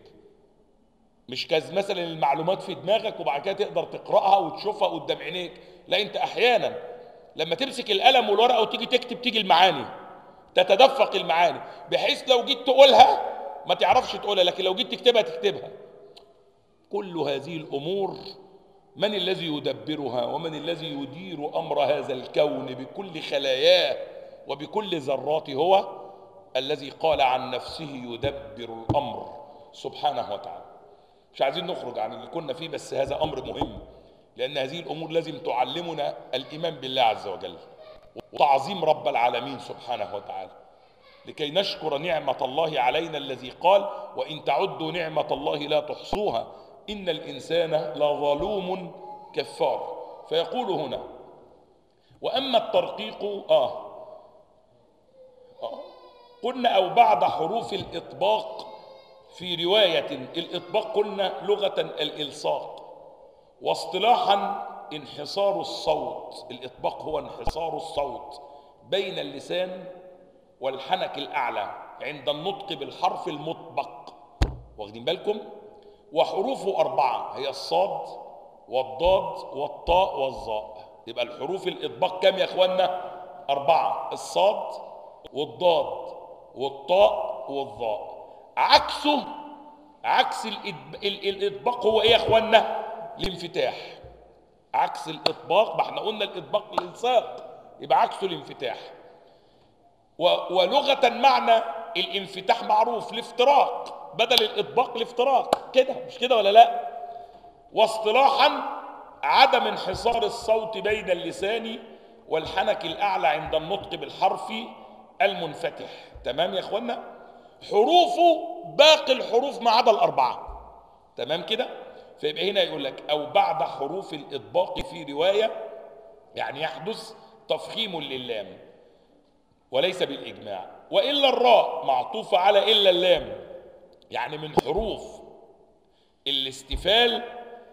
مش كاز مثلا المعلومات في دماغك وبعد كده تقدر تقراها وتشوفها قدام عينيك. لا، انت احيانا لما تمسك القلم والورقه وتيجي تكتب تيجي المعاني، تتدفق المعاني، بحيث لو جيت تقولها ما تعرفش تقولها، لكن لو جيت تكتبها تكتبها. كل هذه الامور من الذي يدبرها ومن الذي يدير امر هذا الكون بكل خلاياه وبكل ذراته؟ هو الذي قال عن نفسه يدبر الامر سبحانه وتعالى. مش عايزين نخرج عن اللي كنا فيه، بس هذا امر مهم، لان هذه الامور لازم تعلمنا الايمان بالله عز وجل وتعظيم رب العالمين سبحانه وتعالى، لكي نشكر نعمة الله علينا الذي قال وإن تعدوا نعمة الله لا تحصوها إن الإنسان لظلوم كفار. فيقول هنا وأما الترقيق قلنا أو بعد حروف الإطباق في رواية. الإطباق قلنا لغة الإلصاق، واصطلاحا انحصار الصوت. الإطباق هو انحصار الصوت بين اللسان والحنك الأعلى عند النطق بالحرف المطبق، واخدين بالكم؟ وحروفه 4 هي الصاد والضاد والطاء والظاء. يبقى الحروف الإطباق كم يا اخوانا؟ 4، الصاد والضاد والطاء والظاء. عكسه، عكس الإطباق هو ايه يا اخوانا؟ الانفتاح. عكس الإطباق، ما احنا قلنا الإطباق الإلصاق، يبقى عكسه الانفتاح. ولغة معنى الانفتاح معروف، الافتراق، بدل الإطباق الافتراق، كده مش كده ولا لا؟ واصطلاحا عدم انحصار الصوت بين اللسان والحنك الأعلى عند النطق بالحرف المنفتح. تمام يا اخوانا؟ حروفه باقي الحروف ما عدا ال4. تمام كده؟ فيبقى هنا يقول لك أو بعد حروف الإطباق في رواية، يعني يحدث تفخيم للام وليس بالإجماع. وإلا الراء معطوفة على إلا اللام، يعني من حروف الاستفال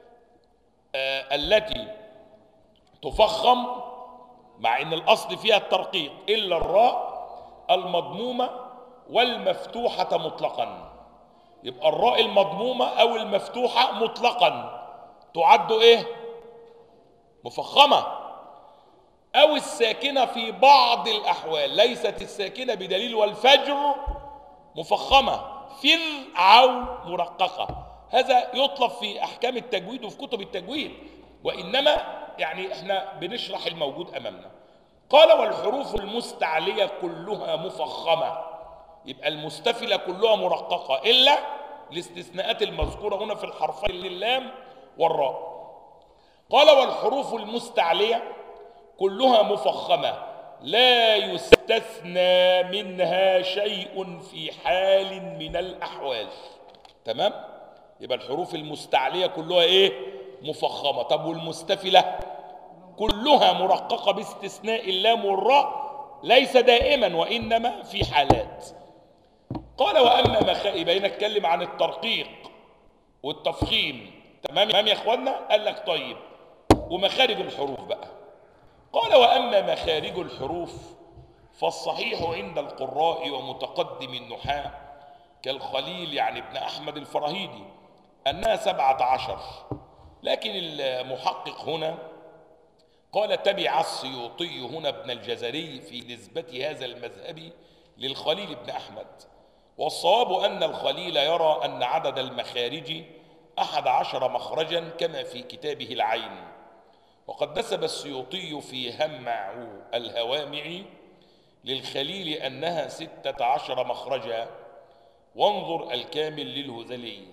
التي تفخم مع ان الاصل فيها الترقيق، الا الراء المضمومه والمفتوحه مطلقا. يبقى الراء المضمومه او المفتوحه مطلقا تعد ايه؟ مفخمه، او الساكنه في بعض الاحوال، ليست الساكنه بدليل والفجر مفخمه، فر او مرققه. هذا يطلب في احكام التجويد وفي كتب التجويد. وإنما يعني احنا بنشرح الموجود أمامنا. قال والحروف المستعلية كلها مفخمة، يبقى المستفلة كلها مرققة إلا الاستثناءات المذكورة هنا في الحرفين اللام والراء. قال والحروف المستعلية كلها مفخمة لا يستثنى منها شيء في حال من الأحوال. تمام؟ يبقى الحروف المستعلية كلها ايه؟ مفخمة. طب والمستفلة كلها مرققة باستثناء اللام والراء، ليس دائما وإنما في حالات. قال وأما يبقى نتكلم عن الترقيق والتفخيم. تمام يا اخوانا؟ قال لك طيب ومخارج الحروف بقى. قال وأما مخارج الحروف فالصحيح عند القراء ومتقدم النحاة كالخليل يعني ابن أحمد الفراهيدي أنها 17، لكن المحقق هنا قال تبع السيوطي هنا ابن الجزري في نسبة هذا المذهب للخليل بن أحمد، والصواب أن الخليل يرى أن عدد المخارج 11 مخرجا كما في كتابه العين. وقد نسب السيوطي في همع الهوامع للخليل أنها 16 مخرجا، وانظر الكامل للهذلي.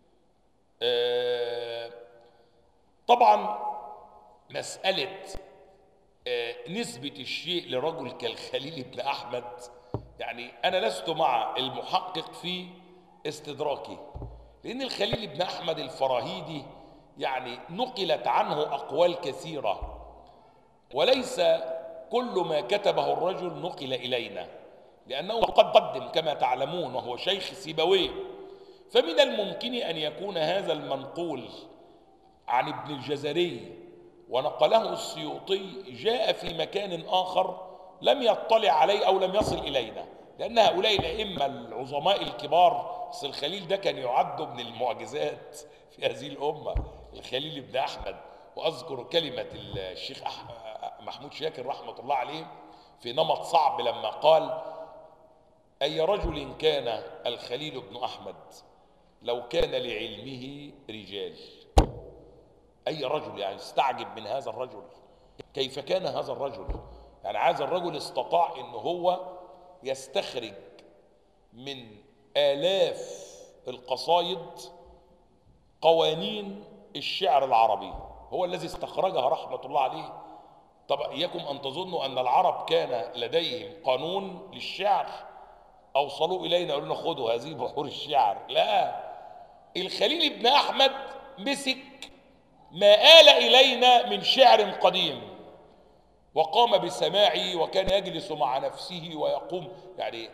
طبعا مسألة نسبة الشيء لرجل كالخليل بن أحمد، يعني أنا لست مع المحقق في استدراكه، لأن الخليل بن أحمد الفراهيدي يعني نقلت عنه أقوال كثيرة، وليس كل ما كتبه الرجل نقل إلينا، لأنه قد قدم كما تعلمون وهو شيخ سيبويه، فمن الممكن أن يكون هذا المنقول عن ابن الجزري ونقله السيوطي جاء في مكان آخر لم يطلع عليه أو لم يصل إلينا، لأن هؤلاء الأئمة العظماء الكبار، أصل الخليل ده كان يعد من المعجزات في هذه الأمة، الخليل بن أحمد. وأذكر كلمة الشيخ محمود شاكر رحمة الله عليه في نمط صعب لما قال أي رجل كان الخليل بن أحمد لو كان لعلمه رجال. أي رجل، يعني استعجب من هذا الرجل، كيف كان هذا الرجل؟ يعني هذا الرجل استطاع أنه هو يستخرج من آلاف القصائد قوانين الشعر العربي، هو الذي استخرجها رحمة الله عليه. طب إياكم أن تظنوا أن العرب كان لديهم قانون للشعر أوصلوا إلينا قالوا لنا خذوا هذه بحور الشعر، لا، الخليل بن أحمد مسك ما آل إلينا من شعر قديم وقام بسماعه، وكان يجلس مع نفسه ويقوم يعني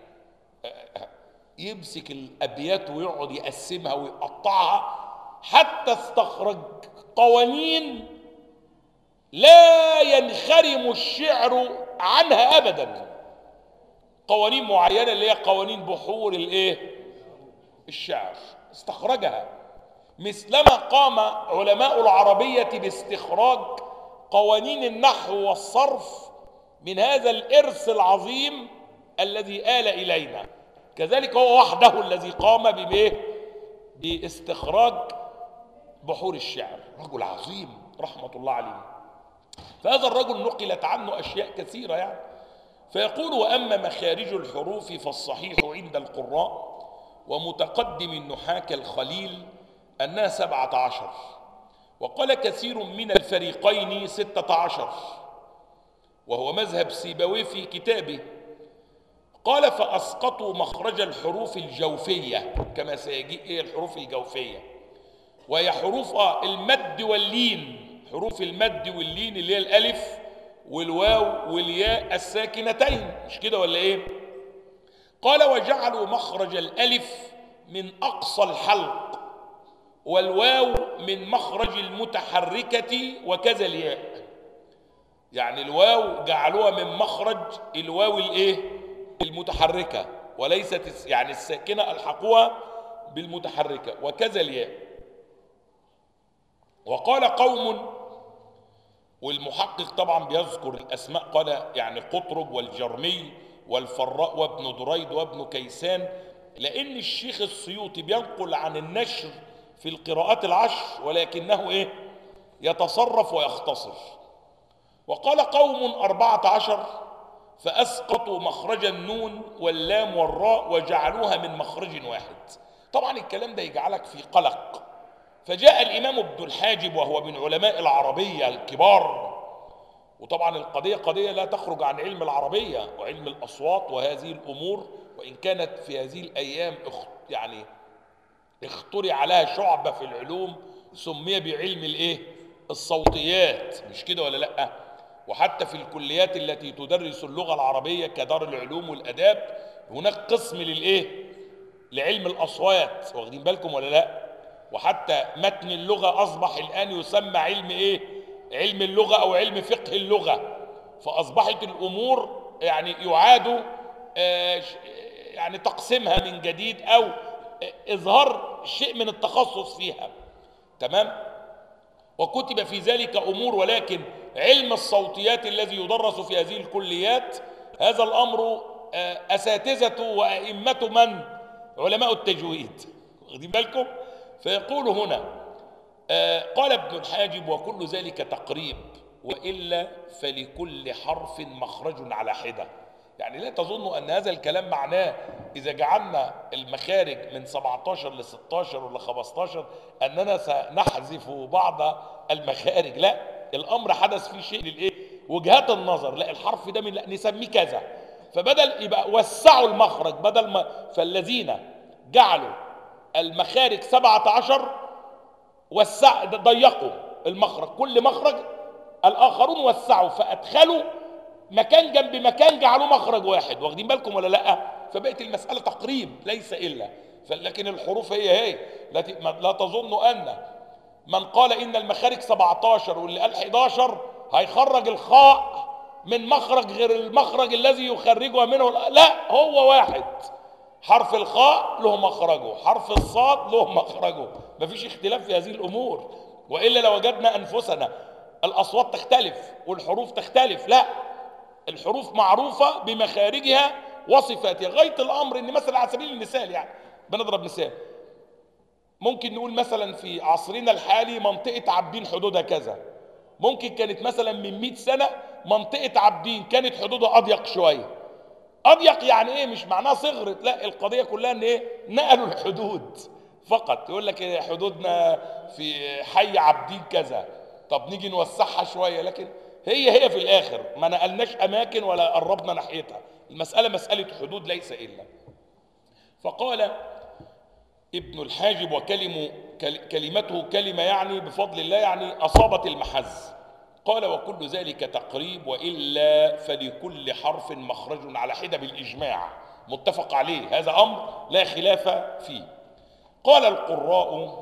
يمسك الأبيات ويقعد يقسمها ويقطعها حتى استخرج قوانين لا ينخرم الشعر عنها أبدا، قوانين معينة اللي هي قوانين بحور الشعر استخرجها، مثلما قام علماء العربية باستخراج قوانين النحو والصرف من هذا الإرث العظيم الذي آل إلينا، كذلك هو وحده الذي قام باستخراج بحور الشعر، رجل عظيم رحمة الله عليه. فهذا الرجل نقلت عنه أشياء كثيرة يعني. فيقول وأما مخارج الحروف فالصحيح عند القراء ومتقدم النحاة كالخليل أنها 17، وقال كثير من الفريقين 16، وهو مذهب سيبويه في كتابه. قال فأسقطوا مخرج الحروف الجوفية، كما سيجيء الحروف الجوفية، وهي حروف المد واللين، حروف المد واللين اللي هي الألف والواو والياء الساكنتين، مش كده ولا ايه؟ قال وجعلوا مخرج الألف من أقصى الحلق، والواو من مخرج المتحركة، وكذا الياء، يعني الواو جعلوها من مخرج الواو المتحركة، وليست يعني الساكنة ألحقوها بالمتحركة، وكذا الياء. وقال قوم، والمحقق طبعا بيذكر الأسماء، قال يعني قطرب والجرمي والفراء وابن دريد وابن كيسان، لأن الشيخ السيوطي بينقل عن النشر في القراءات العشر، ولكنه يتصرف ويختصر. وقال قوم 14 فأسقطوا مخرج النون واللام والراء وجعلوها من مخرج واحد. طبعا الكلام ده يجعلك في قلق. فجاء الإمام ابن الحاجب وهو من علماء العربية الكبار، وطبعا القضية قضية لا تخرج عن علم العربية وعلم الأصوات وهذه الأمور، وإن كانت في هذه الأيام يعني اخترع لها شعبة في العلوم سمي بعلم الصوتيات، مش كده ولا لأ؟ وحتى في الكليات التي تدرس اللغة العربية كدار العلوم والأداب هناك قسم لعلم الأصوات، واخدين بالكم ولا لأ؟ وحتى متن اللغة أصبح الآن يسمى علم علم اللغة أو علم فقه اللغة. فأصبحت الأمور يعني يعاد يعني تقسيمها من جديد أو إظهار شيء من التخصص فيها. تمام؟ وكتب في ذلك أمور، ولكن علم الصوتيات الذي يدرس في هذه الكليات هذا الأمر أساتذة وأئمة من علماء التجويد، واخدين بالكم؟ فيقول هنا قال ابن الحاجب وكل ذلك تقريب، وإلا فلكل حرف مخرج على حدة. يعني لا تظنوا أن هذا الكلام معناه إذا جعلنا المخارج من 17 ل 16 ولا 15 أننا سنحذف بعض المخارج، لا، الأمر حدث فيه شيء وجهات النظر. لا، الحرف ده لا نسميه كذا، فبدل يبقى وسعوا المخرج، بدل ما فالذين جعلوا المخارج 17 ضيقوا المخرج، كل مخرج، الآخرون وسعوا فأدخلوا مكان جنب مكان جعلوا مخرج واحد، واخدين بالكم ولا لا؟ فبقت المسألة تقريب ليس إلا، لكن الحروف هي لا تظنوا أن من قال إن المخارج 17 واللي قال 11 هيخرج الخاء من مخرج غير المخرج الذي يخرجها منه، لا، هو واحد. حرف الخاء له مخرجه، حرف الصاد له مخرجه، مفيش اختلاف في هذه الأمور. وإلا لوجدنا أنفسنا الأصوات تختلف والحروف تختلف. لا، الحروف معروفة بمخارجها وصفاتها، غاية الأمر إن مثلا على سبيل المثال، يعني بنضرب مثال، ممكن نقول مثلا في عصرنا الحالي منطقة عابدين حدودها كذا، ممكن كانت مثلا من 100 سنة منطقة عابدين كانت حدودها أضيق شوية. أضيق يعني مش معناه صغرت، لا، القضية كلها إن نقلوا الحدود فقط. يقول لك حدودنا في حي عابدين كذا، طب نيجي نوسعها شوية، لكن هي في الآخر ما نقلناش أماكن ولا قربنا ناحيتها، المسألة مسألة حدود ليس إلا. فقال ابن الحاجب كلمته كلمة يعني بفضل الله، يعني أصابت المحز. قال وكل ذلك تقريب، وإلا فلكل حرف مخرج على حدة بالإجماع، متفق عليه، هذا أمر لا خلاف فيه. قال القراء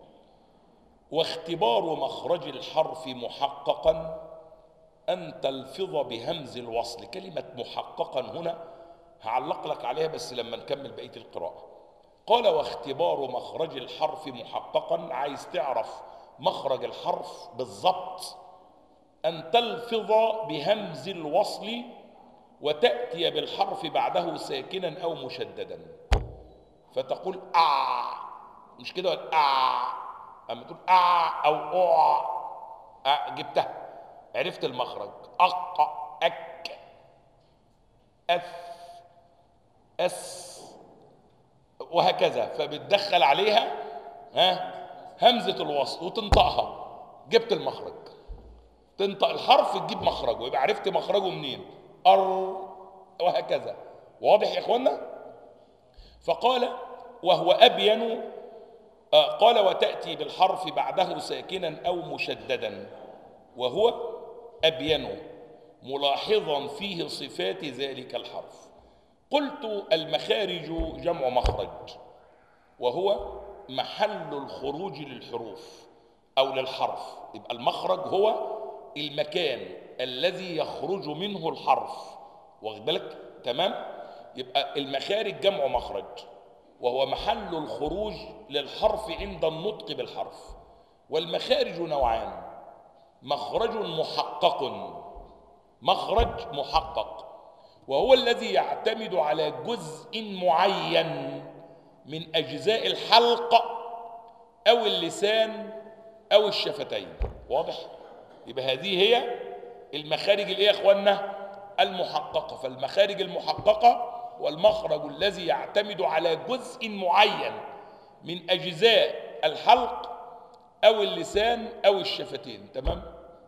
واختبار مخرج الحرف محققا أن تلفظ بهمز الوصل. كلمة محققا هنا هعلق لك عليها بس لما نكمل بقية القراءة. قال واختبار مخرج الحرف محققا، عايز تعرف مخرج الحرف بالضبط، أن تلفظ بهمز الوصل وتأتي بالحرف بعده ساكنا أو مشددا، فتقول مش كده أما تقول أو جبتها، عرفت المخرج. أك أس وهكذا، فبتدخل عليها همزة الوصل وتنطقها، جبت المخرج. تنطق الحرف تجيب مخرجه، يبقى عرفت مخرجه منين، وهكذا. واضح يا اخوانا؟ فقال وهو أبين، قال وتأتي بالحرف بعده ساكنا أو مشددا، وهو أبين ملاحظا فيه صفات ذلك الحرف. قلت المخارج جمع مخرج، وهو محل الخروج للحروف أو للحرف. يبقى المخرج هو المكان الذي يخرج منه الحرف، واخد بالك؟ تمام؟ يبقى المخارج جمع مخرج، وهو محل الخروج للحرف عند النطق بالحرف. والمخارج نوعان، مخرج محقق، وهو الذي يعتمد على جزء معين من أجزاء الحلق أو اللسان أو الشفتين، واضح؟ يبقى هذه هي المخارج الايه يا اخوانا؟ المحققة. فالمخارج المحققة والمخرج الذي يعتمد على جزء معين من أجزاء الحلق أو اللسان أو الشفتين، تمام؟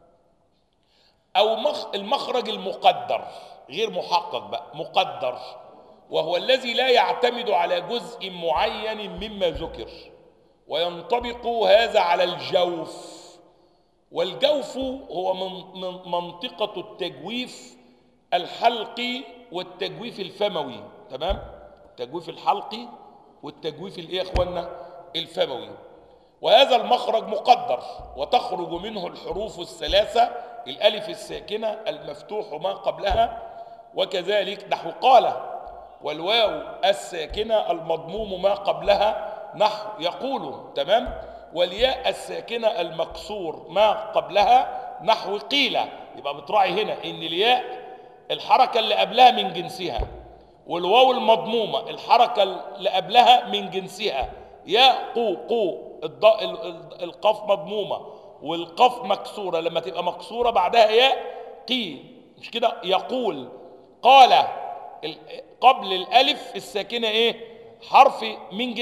أو المخرج المقدر، غير محقق بقى، مقدر، وهو الذي لا يعتمد على جزء معين مما ذكر، وينطبق هذا على الجوف. والجوف هو من منطقة التجويف الحلقي والتجويف الفموي، تمام؟ التجويف الحلقي والتجويف الايه يا اخوانا؟ الفموي. وهذا المخرج مقدر، وتخرج منه الحروف الثلاثة: الألف الساكنة، المفتوح ما قبلها، وكذلك نحو قال، والواو الساكنة المضموم ما قبلها نحو يقول، تمام؟ والياء الساكنة المكسور ما قبلها نحو قيل. يبقى بتراعي هنا ان الياء الحركة اللي قبلها من جنسها، والواو المضمومة الحركة اللي قبلها من جنسها. يا قو قو، القاف مضمومة والقاف مكسورة، لما تبقى مكسورة بعدها ياء قي، مش كده؟ يقول. قال قبل الألف الساكنة ايه؟ حرف من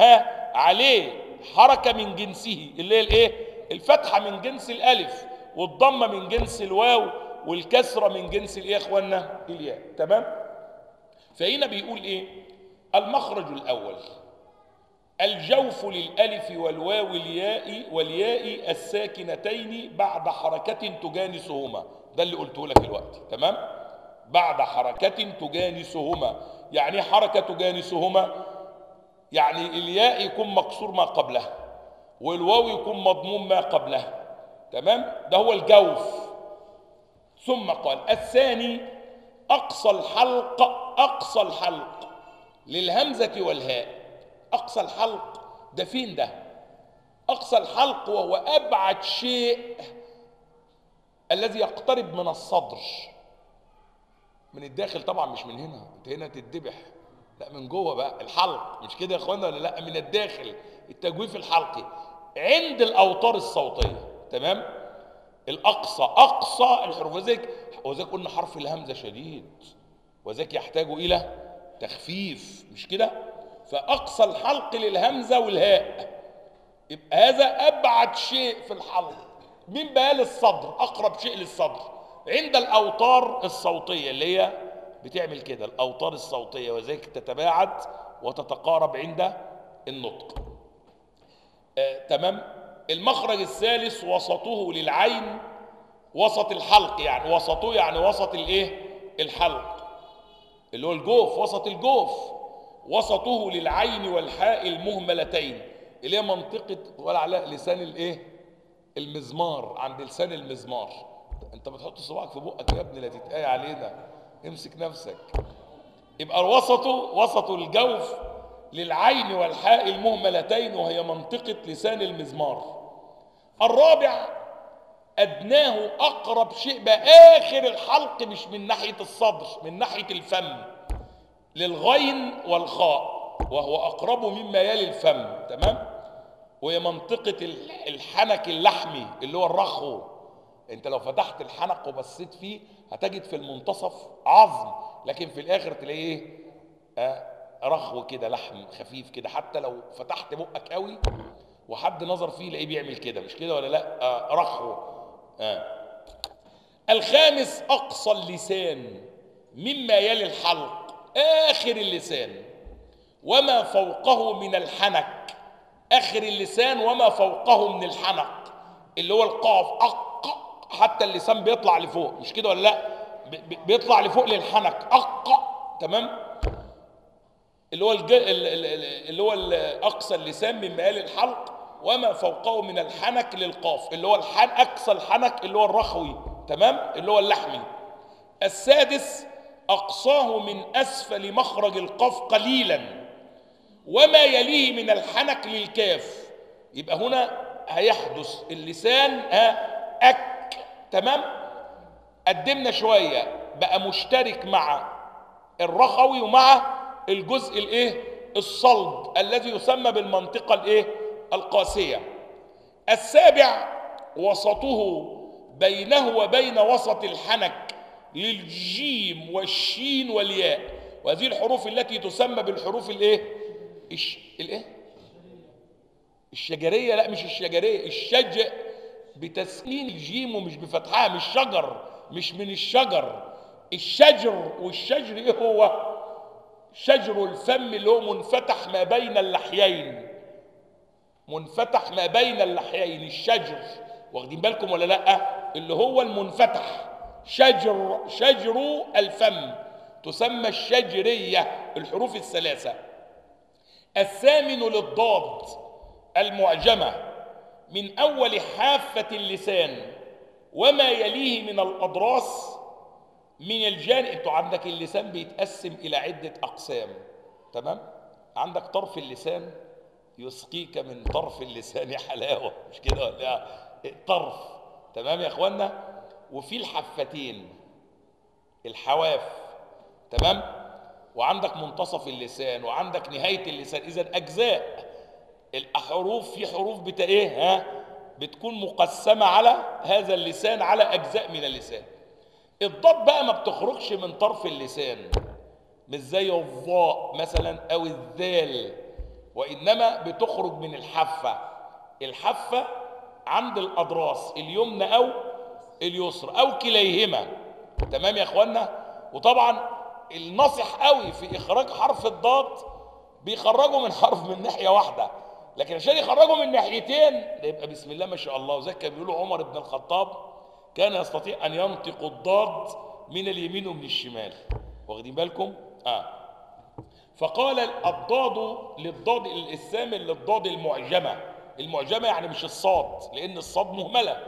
عليه حركة من جنسه، اللي هي الايه؟ الفتحة من جنس الألف، والضمة من جنس الواو، والكسرة من جنس الايه يا اخوانا؟ الياء، تمام؟ فهنا بيقول ايه؟ المخرج الأول: الجوف للألف والواو والياء الساكنتين بعد حركة تجانسهما. ده اللي قلته لك دلوقتي، تمام؟ بعد حركة تجانسهما. يعني ايه حركة تجانسهما؟ يعني الياء يكون مكسور ما قبلها، والواو يكون مضموم ما قبلها، تمام؟ ده هو الجوف. ثم قال: الثاني أقصى الحلق للهمزة والهاء. أقصى الحلق ده فين ده؟ أقصى الحلق وهو أبعد شيء الذي يقترب من الصدر، من الداخل طبعا، مش من هنا. انت هنا تتذبح، لا، من جوه بقى الحلق، مش كده يا اخوانا ولا لا؟ من الداخل، التجويف الحلقي عند الأوتار الصوتية، تمام؟ الأقصى، أقصى الحروف. وذلك قلنا حرف الهمزة شديد، وذلك يحتاج إلى تخفيف، مش كده؟ فأقصى الحلق للهمزة والهاء، يبقى هذا أبعد شيء في الحلق من بيان الصدر، أقرب شيء للصدر عند الأوتار الصوتية اللي هي بتعمل كده، الأوتار الصوتية، وذلك تتباعد وتتقارب عند النطق. تمام؟ المخرج الثالث: وسطه للعين، وسط الحلق، يعني وسطه يعني وسط الايه؟ الحلق، اللي هو الجوف، وسط الجوف. وسطه للعين والحاء المهملتين، اللي هي منطقة ولا على لسان الايه؟ المزمار، عند لسان المزمار. انت بتحط صباعك في بقك يا ابني، لا تتقاي علينا، امسك نفسك. يبقى وسط الجوف للعين والحاء المهملتين، وهي منطقة لسان المزمار. الرابع: أدناه، أقرب شيء بآخر الحلق، مش من ناحية الصدر، من ناحية الفم، للغين والخاء، وهو أقرب مما يلي الفم، تمام؟ وهي منطقة الحنك اللحمي اللي هو الرخو. انت لو فتحت الحنك وبصيت فيه هتجد في المنتصف عظم، لكن في الآخر تلاقيه رخو كده، لحم خفيف كده. حتى لو فتحت بقك قوي وحد نظر فيه يلاقيه بيعمل كده، مش كده ولا لا؟ رخو. الخامس: أقصى اللسان مما يلي الحلق، آخر اللسان وما فوقه من الحنك. آخر اللسان وما فوقه من الحنك، اللي هو القاف، حتى اللسان بيطلع لفوق، مش كده ولا لا؟ بيطلع لفوق للحنك، تمام؟ اللي هو أقصى اللسان مما يلي الحلق وما فوقه من الحنك للقاف، اللي هو أقصى الحنك اللي هو الرخوي، تمام؟ اللي هو اللحمي. السادس: أقصاه من أسفل مخرج القاف قليلا وما يليه من الحنك للكاف. يبقى هنا هيحدث اللسان تمام؟ قدمنا شوية بقى مشترك مع الرخوي ومع الجزء الايه؟ الصلب، الذي يسمى بالمنطقة الايه؟ القاسية. السابع: وسطه بينه وبين وسط الحنك للجيم والشين والياء، وهذه الحروف التي تسمى بالحروف الايه؟ الايه؟ الشجريه. لا مش الشجريه، الشج بتسكين الجيم ومش بفتحها، مش شجر، مش من الشجر. الشجر، والشجر ايه هو؟ شجر الفم اللي هو منفتح ما بين اللحيين، منفتح ما بين اللحيين، الشجر، واخدين بالكم ولا لا؟ اللي هو المنفتح، شجر الفم، تسمى الشجرية، الحروف الثلاثة. الثامن للضاد المعجمة من أول حافة اللسان وما يليه من الأضراس من الجانب. انتوا عندك اللسان بيتقسم إلى عدة أقسام، تمام؟ عندك طرف اللسان، يسقيك من طرف اللسان حلاوة، مش كده ولا؟ طرف، تمام يا اخوانا؟ وفي الحفتين، الحواف، تمام؟ وعندك منتصف اللسان، وعندك نهاية اللسان. إذن أجزاء الحروف، في حروف ايه بتكون مقسمة على هذا اللسان على أجزاء من اللسان. الضاد بقى ما بتخرجش من طرف اللسان، مش زي الضاء مثلا أو الذال، وإنما بتخرج من الحافة. الحافة عند الأضراس اليمنى أو اليسرى أو كليهما، تمام يا إخوانا؟ وطبعا النصح قوي في إخراج حرف الضاد بيخرجوا من حرف من ناحية واحدة، لكن عشان يخرجوا من ناحيتين ده يبقى بسم الله ما شاء الله. وزي كان بيقولوا عمر بن الخطاب كان يستطيع أن ينطق الضاد من اليمين ومن الشمال، واخدين بالكم؟ فقال الضاد للضاد الثامن للضاد المعجمة. المعجمة يعني مش الصاد، لأن الصاد مهملة.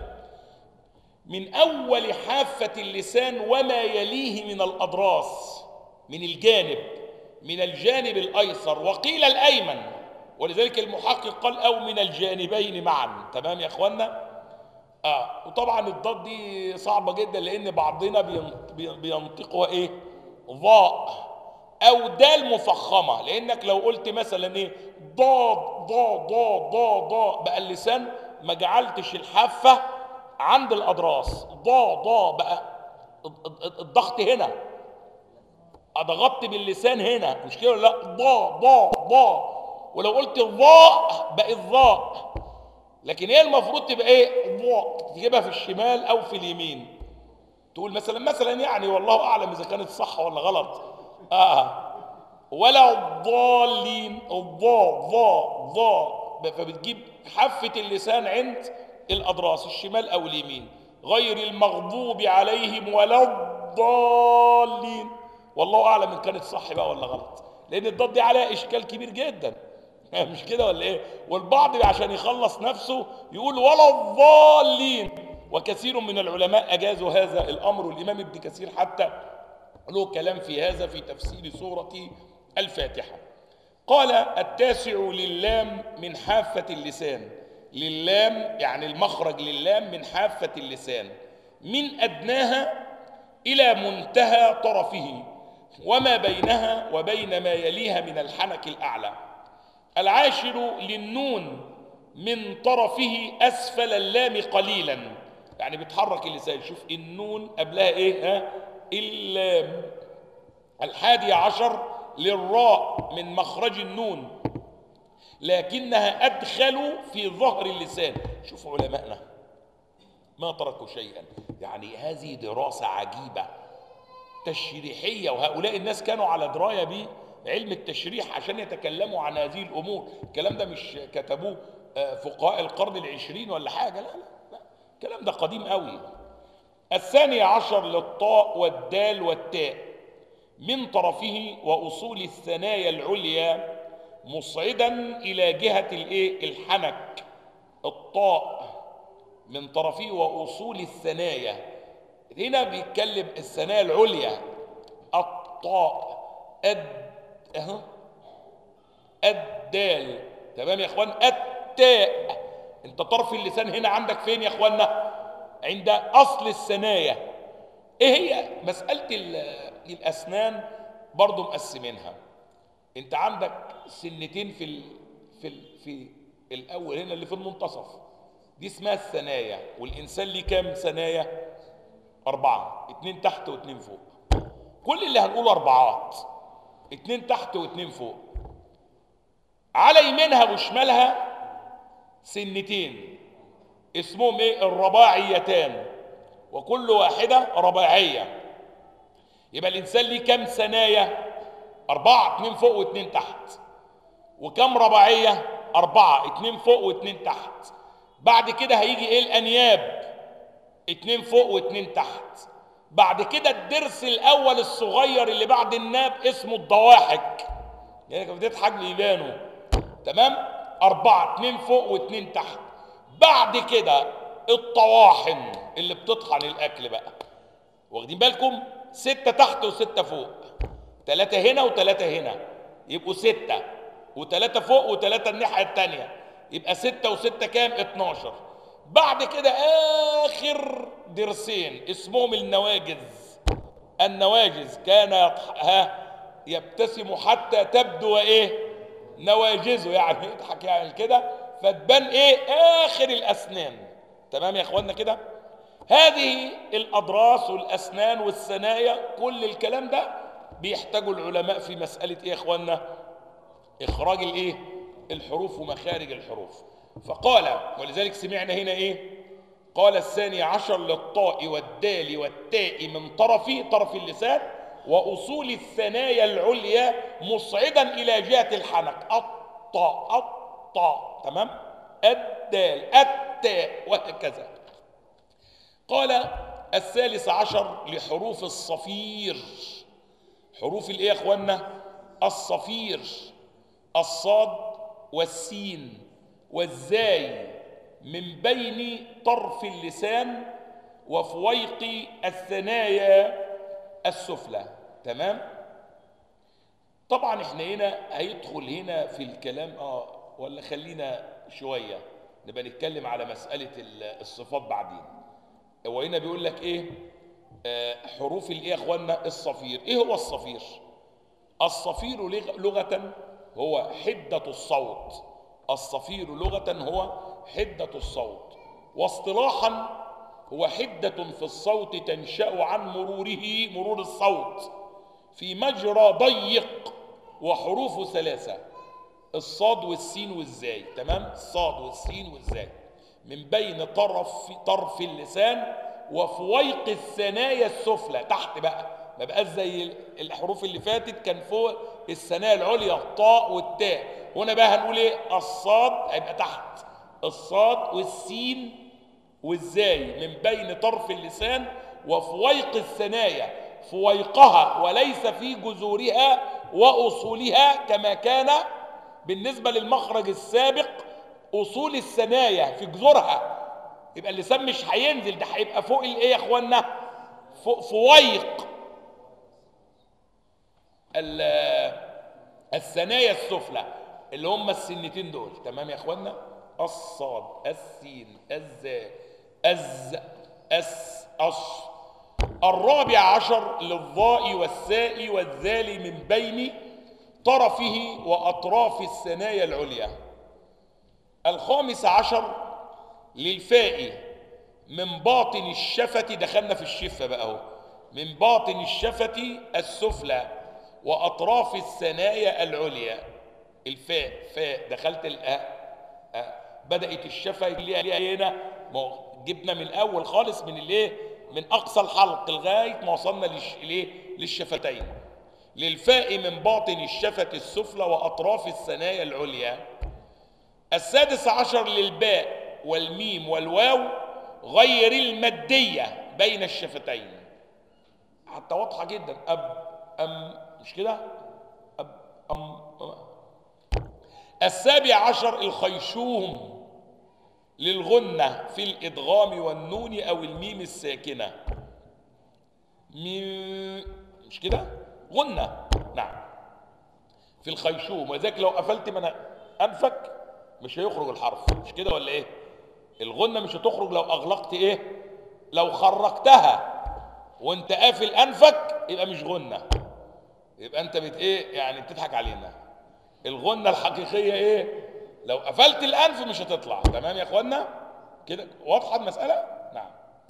من أول حافة اللسان وما يليه من الأضراس، من الجانب، من الجانب الأيسر وقيل الأيمن، ولذلك المحقق قال أو من الجانبين معا، تمام يا أخوانا؟ وطبعا الضاد دي صعبة جدا، لأن بعضنا بينطقها إيه؟ ضاء أو دال مفخمة، لأنك لو قلت مثلا إيه؟ ضاد ضاد ضاد ضاد ضاد، بقى اللسان ما جعلتش الحافة عند الأضراس، ضاد بقى الضغط هنا، ضغطت باللسان هنا، مش كده؟ لا، ضاد. ولو قلت ضاء بقت ضاء، لكن هي المفروض تبقى ايه؟ ضاء، تجيبها في الشمال او في اليمين. تقول مثلا يعني، والله اعلم اذا كانت صح ولا غلط. ولا الضالين، ضاء، فبتجيب حافة اللسان عند الأضراس الشمال أو اليمين. غير المغضوب عليهم ولا الضالين، والله أعلم إن كانت صح بقى ولا غلط، لأن الضاد دي عليها إشكال كبير جدا مش كده ولا إيه؟ والبعض عشان يخلص نفسه يقول ولا الضالين، وكثير من العلماء أجازوا هذا الأمر، والإمام ابن كثير حتى له كلام في هذا في تفسير سورة الفاتحة. قال التاسع للام من حافة اللسان. للام يعني المخرج للام من حافة اللسان، من أدناها إلى منتهى طرفه وما بينها وبين ما يليها من الحنك الأعلى. العاشر للنون من طرفه أسفل اللام قليلا، يعني بتحرك اللسان. شوف النون قبلها إيه؟ اللام. الحادي عشر للراء من مخرج النون لكنها أدخل في ظهر اللسان. شوفوا علماءنا ما تركوا شيئا، يعني هذه دراسة عجيبة تشريحية، وهؤلاء الناس كانوا على دراية بعلم التشريح عشان يتكلموا عن هذه الأمور. الكلام ده مش كتبوه فقهاء القرن العشرين ولا حاجة، لا، الكلام ده قديم قوي. الثاني عشر للطاء والدال والتاء من طرفه وأصول الثنايا العليا مصعدا إلى جهة الحنك. الطاء من طرفه وأصول الثنايا، هنا بيتكلم الثنايا العليا. الطاء الدال، تمام يا اخوان؟ التاء، انت طرف اللسان هنا عندك فين يا اخوانا؟ عند اصل الثنايا. ايه هي مسألة الاسنان؟ برضو مقسمينها. انت عندك سنتين في الاول هنا اللي في المنتصف، دي اسمها الثنايا. والإنسان ليه كام ثنايا؟ 4، 2 تحت و2 فوق. كل اللي هنقوله 4، 2 تحت و2 فوق. على يمينها وشمالها سنتين اسمهم ايه؟ الرباعيتان، وكل واحدة رباعية. يبقى الإنسان ليه كام ثنايا؟ 4، 2 فوق و2 تحت. وكم رباعية؟ 4، 2 فوق و2 تحت. بعد كده هيجي ايه؟ الأنياب، 2 فوق و2 تحت. بعد كده الضرس الأول الصغير اللي بعد الناب اسمه الضواحك، يعني كيف بتضحك بيبانوا، تمام؟ 4، 2 فوق و2 تحت. بعد كده الطواحن اللي بتطحن الأكل بقى، واخدين بالكم؟ 6 تحت و6 فوق، 3 هنا و3 هنا، يبقوا 6، و3 فوق و3 الناحية التانية، يبقى 6 و6 كام؟ 12. بعد كده آخر ضرسين اسمهم النواجذ. النواجذ كان يبتسم حتى تبدو ايه؟ نواجذه، يعني يضحك يعني كده فتبان ايه؟ آخر الأسنان. تمام يا اخوانا كده؟ هذه الأضراس والأسنان والثنايا، كل الكلام ده بيحتاجوا العلماء في مسألة ايه يا اخوانا؟ إخراج الايه؟ الحروف ومخارج الحروف. فقال، ولذلك سمعنا هنا ايه؟ قال 12 للطاء والدال والتاء من طرف اللسان وأصول الثنايا العليا مصعدا إلى جهة الحنك، الطاء، تمام؟ الدال، التاء، وهكذا. قال 13 لحروف الصفير. حروف الايه يا اخوانا؟ الصفير، الصاد والسين والزاي من بين طرف اللسان وفويق الثنايا السفلى. تمام؟ طبعا احنا هنا هيدخل هنا في الكلام ولا خلينا شويه نبقى نتكلم على مسألة الصفات بعدين. هو هنا بيقول لك ايه؟ حروف الايه يا اخوانا؟ الصفير. ايه هو الصفير؟ الصفير لغة هو حدة الصوت. الصفير لغة هو حدة الصوت، واصطلاحا هو حدة في الصوت تنشأ عن مرور الصوت في مجرى ضيق، وحروفه 3: الصاد والسين والزاي. تمام؟ الصاد والسين والزاي من بين طرف اللسان وفويق الثنايا السفلى، تحت بقى، ما بقاش زي الحروف اللي فاتت كان فوق الثنايا العليا الطاء والتاء. هنا بقى هنقول ايه؟ الصاد هيبقى تحت، الصاد والسين والزاي من بين طرف اللسان وفويق الثنايا، فويقها وليس في جذورها وأصولها، كما كان بالنسبة للمخرج السابق أصول الثنايا في جذورها. يبقى اللسان مش هينزل، ده هيبقى فوق الايه يا اخوانا؟ فوق فويق الثنايا السفلى اللي هم السنتين دول. تمام يا اخوانا؟ الصاد، السين، الزاي، أص. 14 للضاء والساء والذال من بين طرفه وأطراف الثنايا العليا. 15 للفاء من باطن الشفة، دخلنا في الشفة بقى اهو، من باطن الشفة السفلى وأطراف الثنايا العليا. الفاء، فاء، دخلت بدأت الشفة اللي هنا، جبنا من الأول خالص من الايه؟ من أقصى الحلق لغاية ما وصلنا للشفتين. للفاء من باطن الشفة السفلى وأطراف الثنايا العليا. 16 للباء والميم والواو غير المادية بين الشفتين، حتى واضحة جدا، مش كده؟ 17 الخيشوم للغنة في الإدغام والنون أو الميم الساكنة، مش كده؟ غنة، نعم، في الخيشوم. وذلك لو قفلت من أنفك مش هيخرج الحرف، مش كده ولا إيه؟ الغنة مش هتخرج لو أغلقت إيه؟ لو خرجتها وانت قافل أنفك يبقى مش غنة، يبقى انت إيه؟ يعني بتضحك علينا. الغنة الحقيقية إيه؟ لو قفلت الأنف مش هتطلع. تمام يا إخوانا؟ كده واضحة المسألة؟ نعم.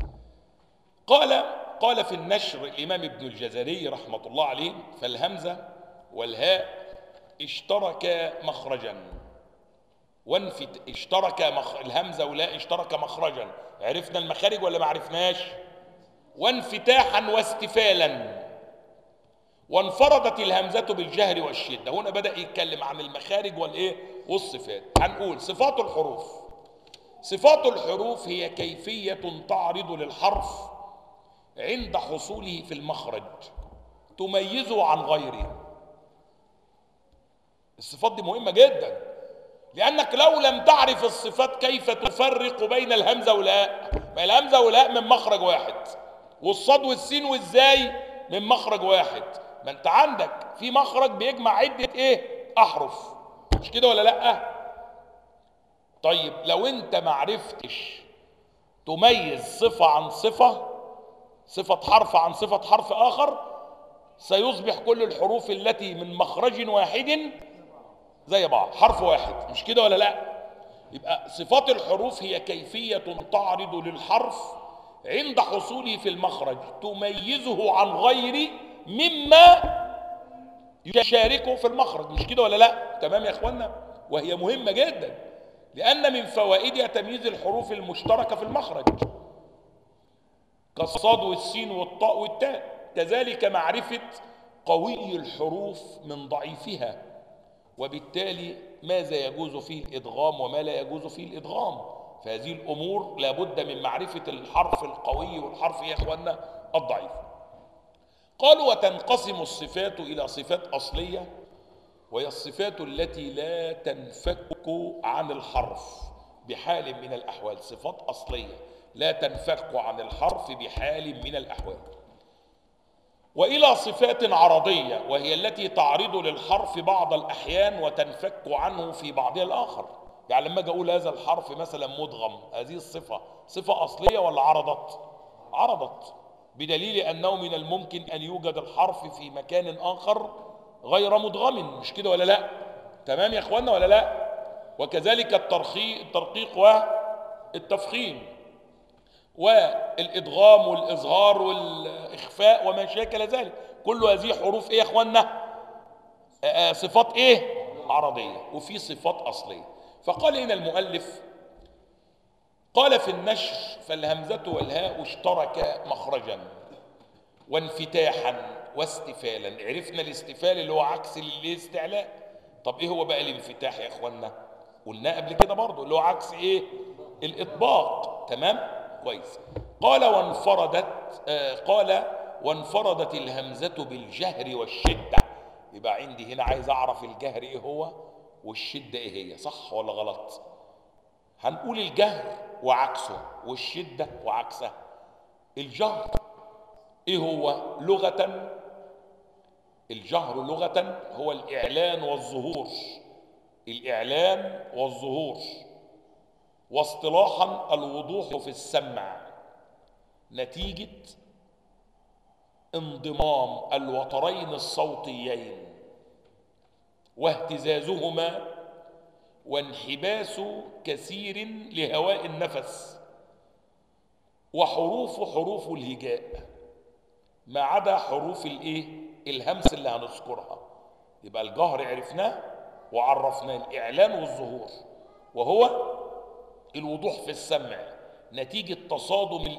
قال في النشر الإمام ابن الجزري رحمة الله عليه: فالهمزة والهاء اشترك مخرجا الهمزة والهاء اشترك مخرجا، عرفنا المخارج ولا ما عرفناش؟ وانفتاحا واستفالا، وانفردت الهمزة بالجهر والشدة. هنا بدأ يتكلم عن المخارج والصفات. هنقول صفات الحروف. صفات الحروف هي كيفية تعرض للحرف عند حصوله في المخرج تميزه عن غيره. الصفات دي مهمة جدا، لأنك لو لم تعرف الصفات كيف تفرق بين الهمزة والهاء؟ ما الهمزة والهاء من مخرج واحد، والصاد والسين والزاي من مخرج واحد. ما انت عندك في مخرج بيجمع عدة أحرف، مش كده ولا لأ؟ طيب لو انت معرفتش تميز صفة عن صفة حرف عن صفة حرف آخر، سيصبح كل الحروف التي من مخرج واحد زي بعض، حرف واحد، مش كده ولا لا؟ يبقى صفات الحروف هي كيفية تعرض للحرف عند حصوله في المخرج تميزه عن غير مما يشاركه في المخرج، مش كده ولا لا؟ تمام يا اخوانا؟ وهي مهمة جدا، لأن من فوائدها تمييز الحروف المشتركة في المخرج كالصاد والسين والطاء والتاء. كذلك معرفة قوي الحروف من ضعيفها، وبالتالي ماذا يجوز فيه الإدغام وما لا يجوز فيه الإدغام. فهذه الأمور لابد من معرفة الحرف القوي والحرف يا إخوانا الضعيف. قالوا: وتنقسم الصفات إلى صفات أصلية، وهي الصفات التي لا تنفك عن الحرف بحال من الأحوال. صفات أصلية لا تنفك عن الحرف بحال من الأحوال. وإلى صفات عرضية، وهي التي تعرض للحرف بعض الأحيان وتنفك عنه في بعضها الآخر. يعني لما أجي أقول هذا الحرف مثلا مدغم، هذه الصفة صفة أصلية ولا عرضت؟ عرضت، بدليل أنه من الممكن أن يوجد الحرف في مكان آخر غير مدغم، مش كده ولا لا؟ تمام يا إخوانا ولا لا؟ وكذلك الترقيق والتفخيم والإدغام والإظهار والإخفاء وما شاكل ذلك، كل هذه حروف يا إخوانا؟ صفات عرضية، وفي صفات أصلية. فقال هنا المؤلف، قال في النشر: فالهمزة والهاء اشترك مخرجا وانفتاحا واستفالا. عرفنا الاستفال اللي هو عكس الاستعلاء. طب ايه هو بقى الانفتاح يا اخوانا؟ قلنا قبل كده برضو اللي هو عكس الاطباق. تمام كويس. قال وانفردت الهمزة بالجهر والشدة. يبقى عندي هنا عايز اعرف الجهر ايه هو والشدة ايه هي، صح ولا غلط؟ هنقول الجهر وعكسه والشدة وعكسها. الجهر ايه هو لغة؟ الجهر لغة هو الإعلان والظهور، الإعلان والظهور. واصطلاحا الوضوح في السمع نتيجة انضمام الوترين الصوتيين واهتزازهما وانحباس كثير لهواء النفس، حروف الهجاء ما عدا حروف الهمس اللي هنذكرها. يبقى الجهر عرفناه وعرفناه الإعلان والظهور، وهو الوضوح في السمع نتيجة تصادم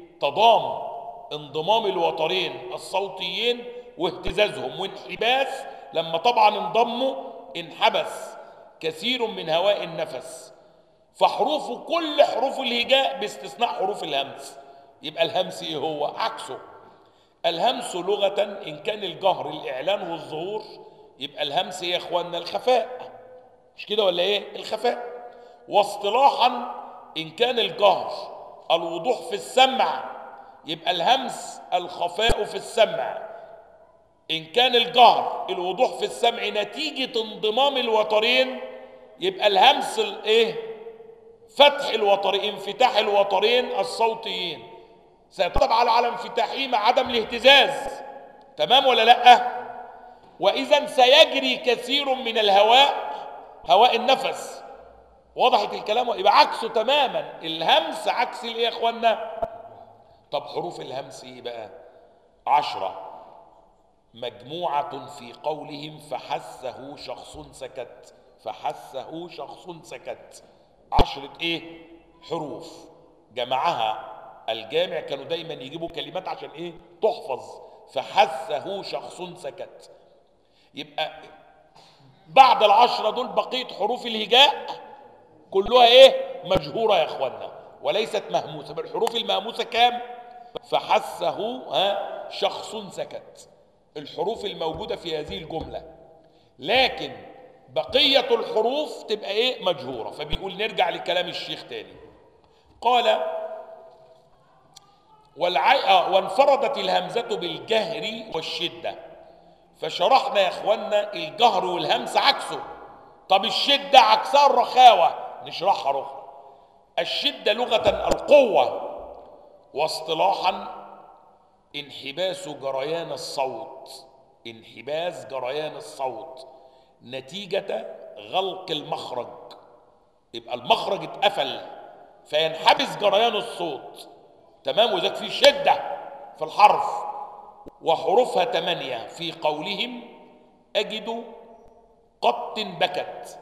انضمام الوترين الصوتيين واهتزازهم، وانحباس لما طبعا انضموا انحبس كثير من هواء النفس. كل حروف الهجاء باستثناء حروف الهمس. يبقى الهمس ايه هو؟ عكسه. الهمس لغة إن كان الجهر الإعلان والظهور، يبقى الهمس يا إخواننا الخفاء، مش كده ولا الخفاء. واصطلاحا إن كان الجهر الوضوح في السمع، يبقى الهمس الخفاء في السمع. إن كان الجهر الوضوح في السمع نتيجة انضمام الوترين، يبقى الهمس انفتاح الوترين الصوتيين سيترتب على انفتاحهما عدم الاهتزاز. تمام ولا لا؟ وإذا سيجري كثير من الهواء، هواء النفس، وضحت الكلام؟ يبقى عكسه تماما، الهمس عكس الايه يا اخوانا؟ طب حروف الهمس ايه بقى؟ 10 مجموعة في قولهم فحسه شخص سكت، فحسه شخص سكت. 10 ايه؟ حروف جمعها الجامع، كانوا دايما يجيبوا كلمات عشان ايه؟ تحفظ. فحسه شخص سكت. يبقى بعد 10 دول بقية حروف الهجاء كلها ايه؟ مجهورة يا اخوانا وليست مهموسة. بالحروف المهموسة كام؟ فحسه شخص سكت، الحروف الموجودة في هذه الجملة. لكن بقية الحروف تبقى ايه؟ مجهورة. فبيقول نرجع لكلام الشيخ تاني. قال وانفردت الهمزة بالجهر والشدة. فشرحنا يا اخوانا الجهر والهمس عكسه. طب الشدة عكسها الرخاوة، نشرحها رخرة. الشدة لغة القوة، واصطلاحا انحباس جريان الصوت، انحباس جريان الصوت نتيجة غلق المخرج. يبقى المخرج اتقفل فينحبس جريان الصوت، تمام؟ وذلك في شدة في الحرف. وحروفها 8 في قولهم أجد قط بكت،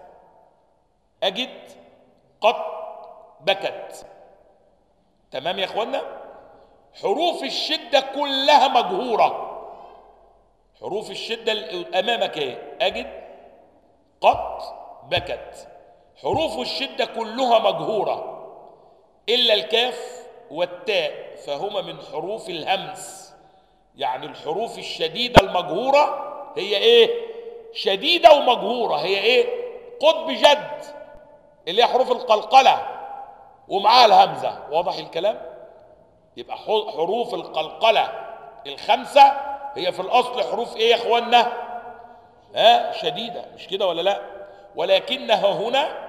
أجد قط بكت، تمام يا اخوانا؟ حروف الشدة كلها مجهورة. حروف الشدة أمامك ايه؟ أجد قط بكت، حروف الشدة كلها مجهورة إلا الكاف والتاء فهما من حروف الهمس. يعني الحروف الشديدة المجهورة هي ايه؟ شديدة ومجهورة، هي ايه؟ قطب جد اللي هي حروف القلقلة ومعاها الهمزة. واضح الكلام؟ يبقى حروف القلقلة ال5 هي في الأصل حروف ايه يا اخوانا؟ شديدة، مش كده ولا لا؟ ولكنها هنا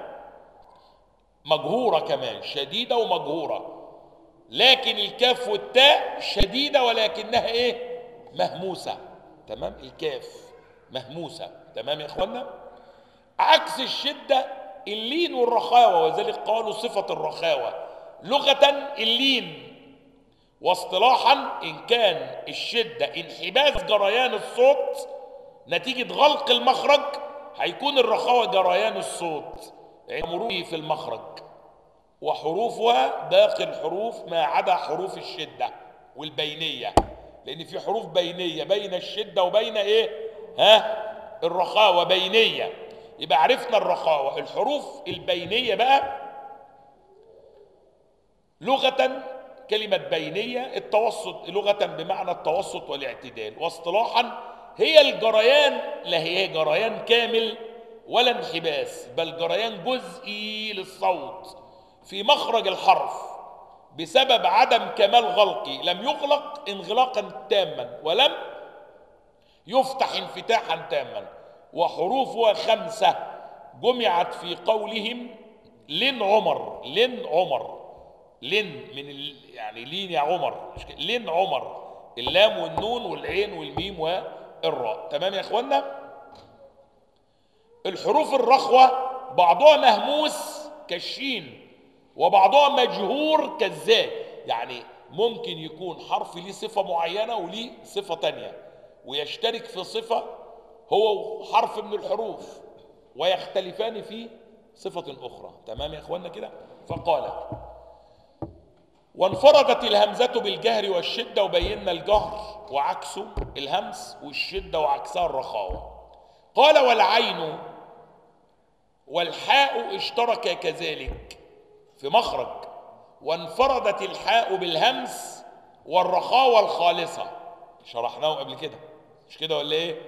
مجهورة كمان، شديدة ومجهورة. لكن الكاف والتاء شديدة ولكنها ايه؟ مهموسة، تمام؟ الكاف مهموسة، تمام يا اخوانا؟ عكس الشدة اللين والرخاوة، وذلك قالوا صفة الرخاوة لغة اللين، واصطلاحا إن كان الشدة انحباس جريان الصوت نتيجة غلق المخرج، هيكون الرخاوة جريان الصوت عند مروره في المخرج. وحروفها باقي الحروف ما عدا حروف الشدة والبينية، لأن في حروف بينية بين الشدة وبين إيه؟ الرخاوة بينية. يبقى عرفنا الرخاوة. الحروف البينية بقى لغة كلمة بينية التوسط، لغة بمعنى التوسط والاعتدال، واصطلاحا هي الجريان، لا هي جريان كامل ولا انحباس، بل جريان جزئي للصوت في مخرج الحرف بسبب عدم كمال غلقه، لم يغلق انغلاقا تاما ولم يفتح انفتاحا تاما. وحروفها 5 جمعت في قولهم لن عمر، لن عمر، لن من يعني لين يا عمر، لن عمر، اللام والنون والعين والميم والراء، تمام يا اخوانا؟ الحروف الرخوة بعضها مهموس كالشين وبعضها مجهور كالزاي. يعني ممكن يكون حرف ليه صفة معينة وليه صفة تانية، ويشترك في صفة هو حرف من الحروف ويختلفان في صفة أخرى، تمام يا اخوانا كده؟ فقال وانفردت الهمزة بالجهر والشدة، وبينا الجهر وعكسه الهمس والشدة وعكسها الرخاوة. قال والعين والحاء اشتركا كذلك في مخرج، وانفردت الحاء بالهمس والرخاوة الخالصة، شرحناه قبل كده مش كده ولا ايه؟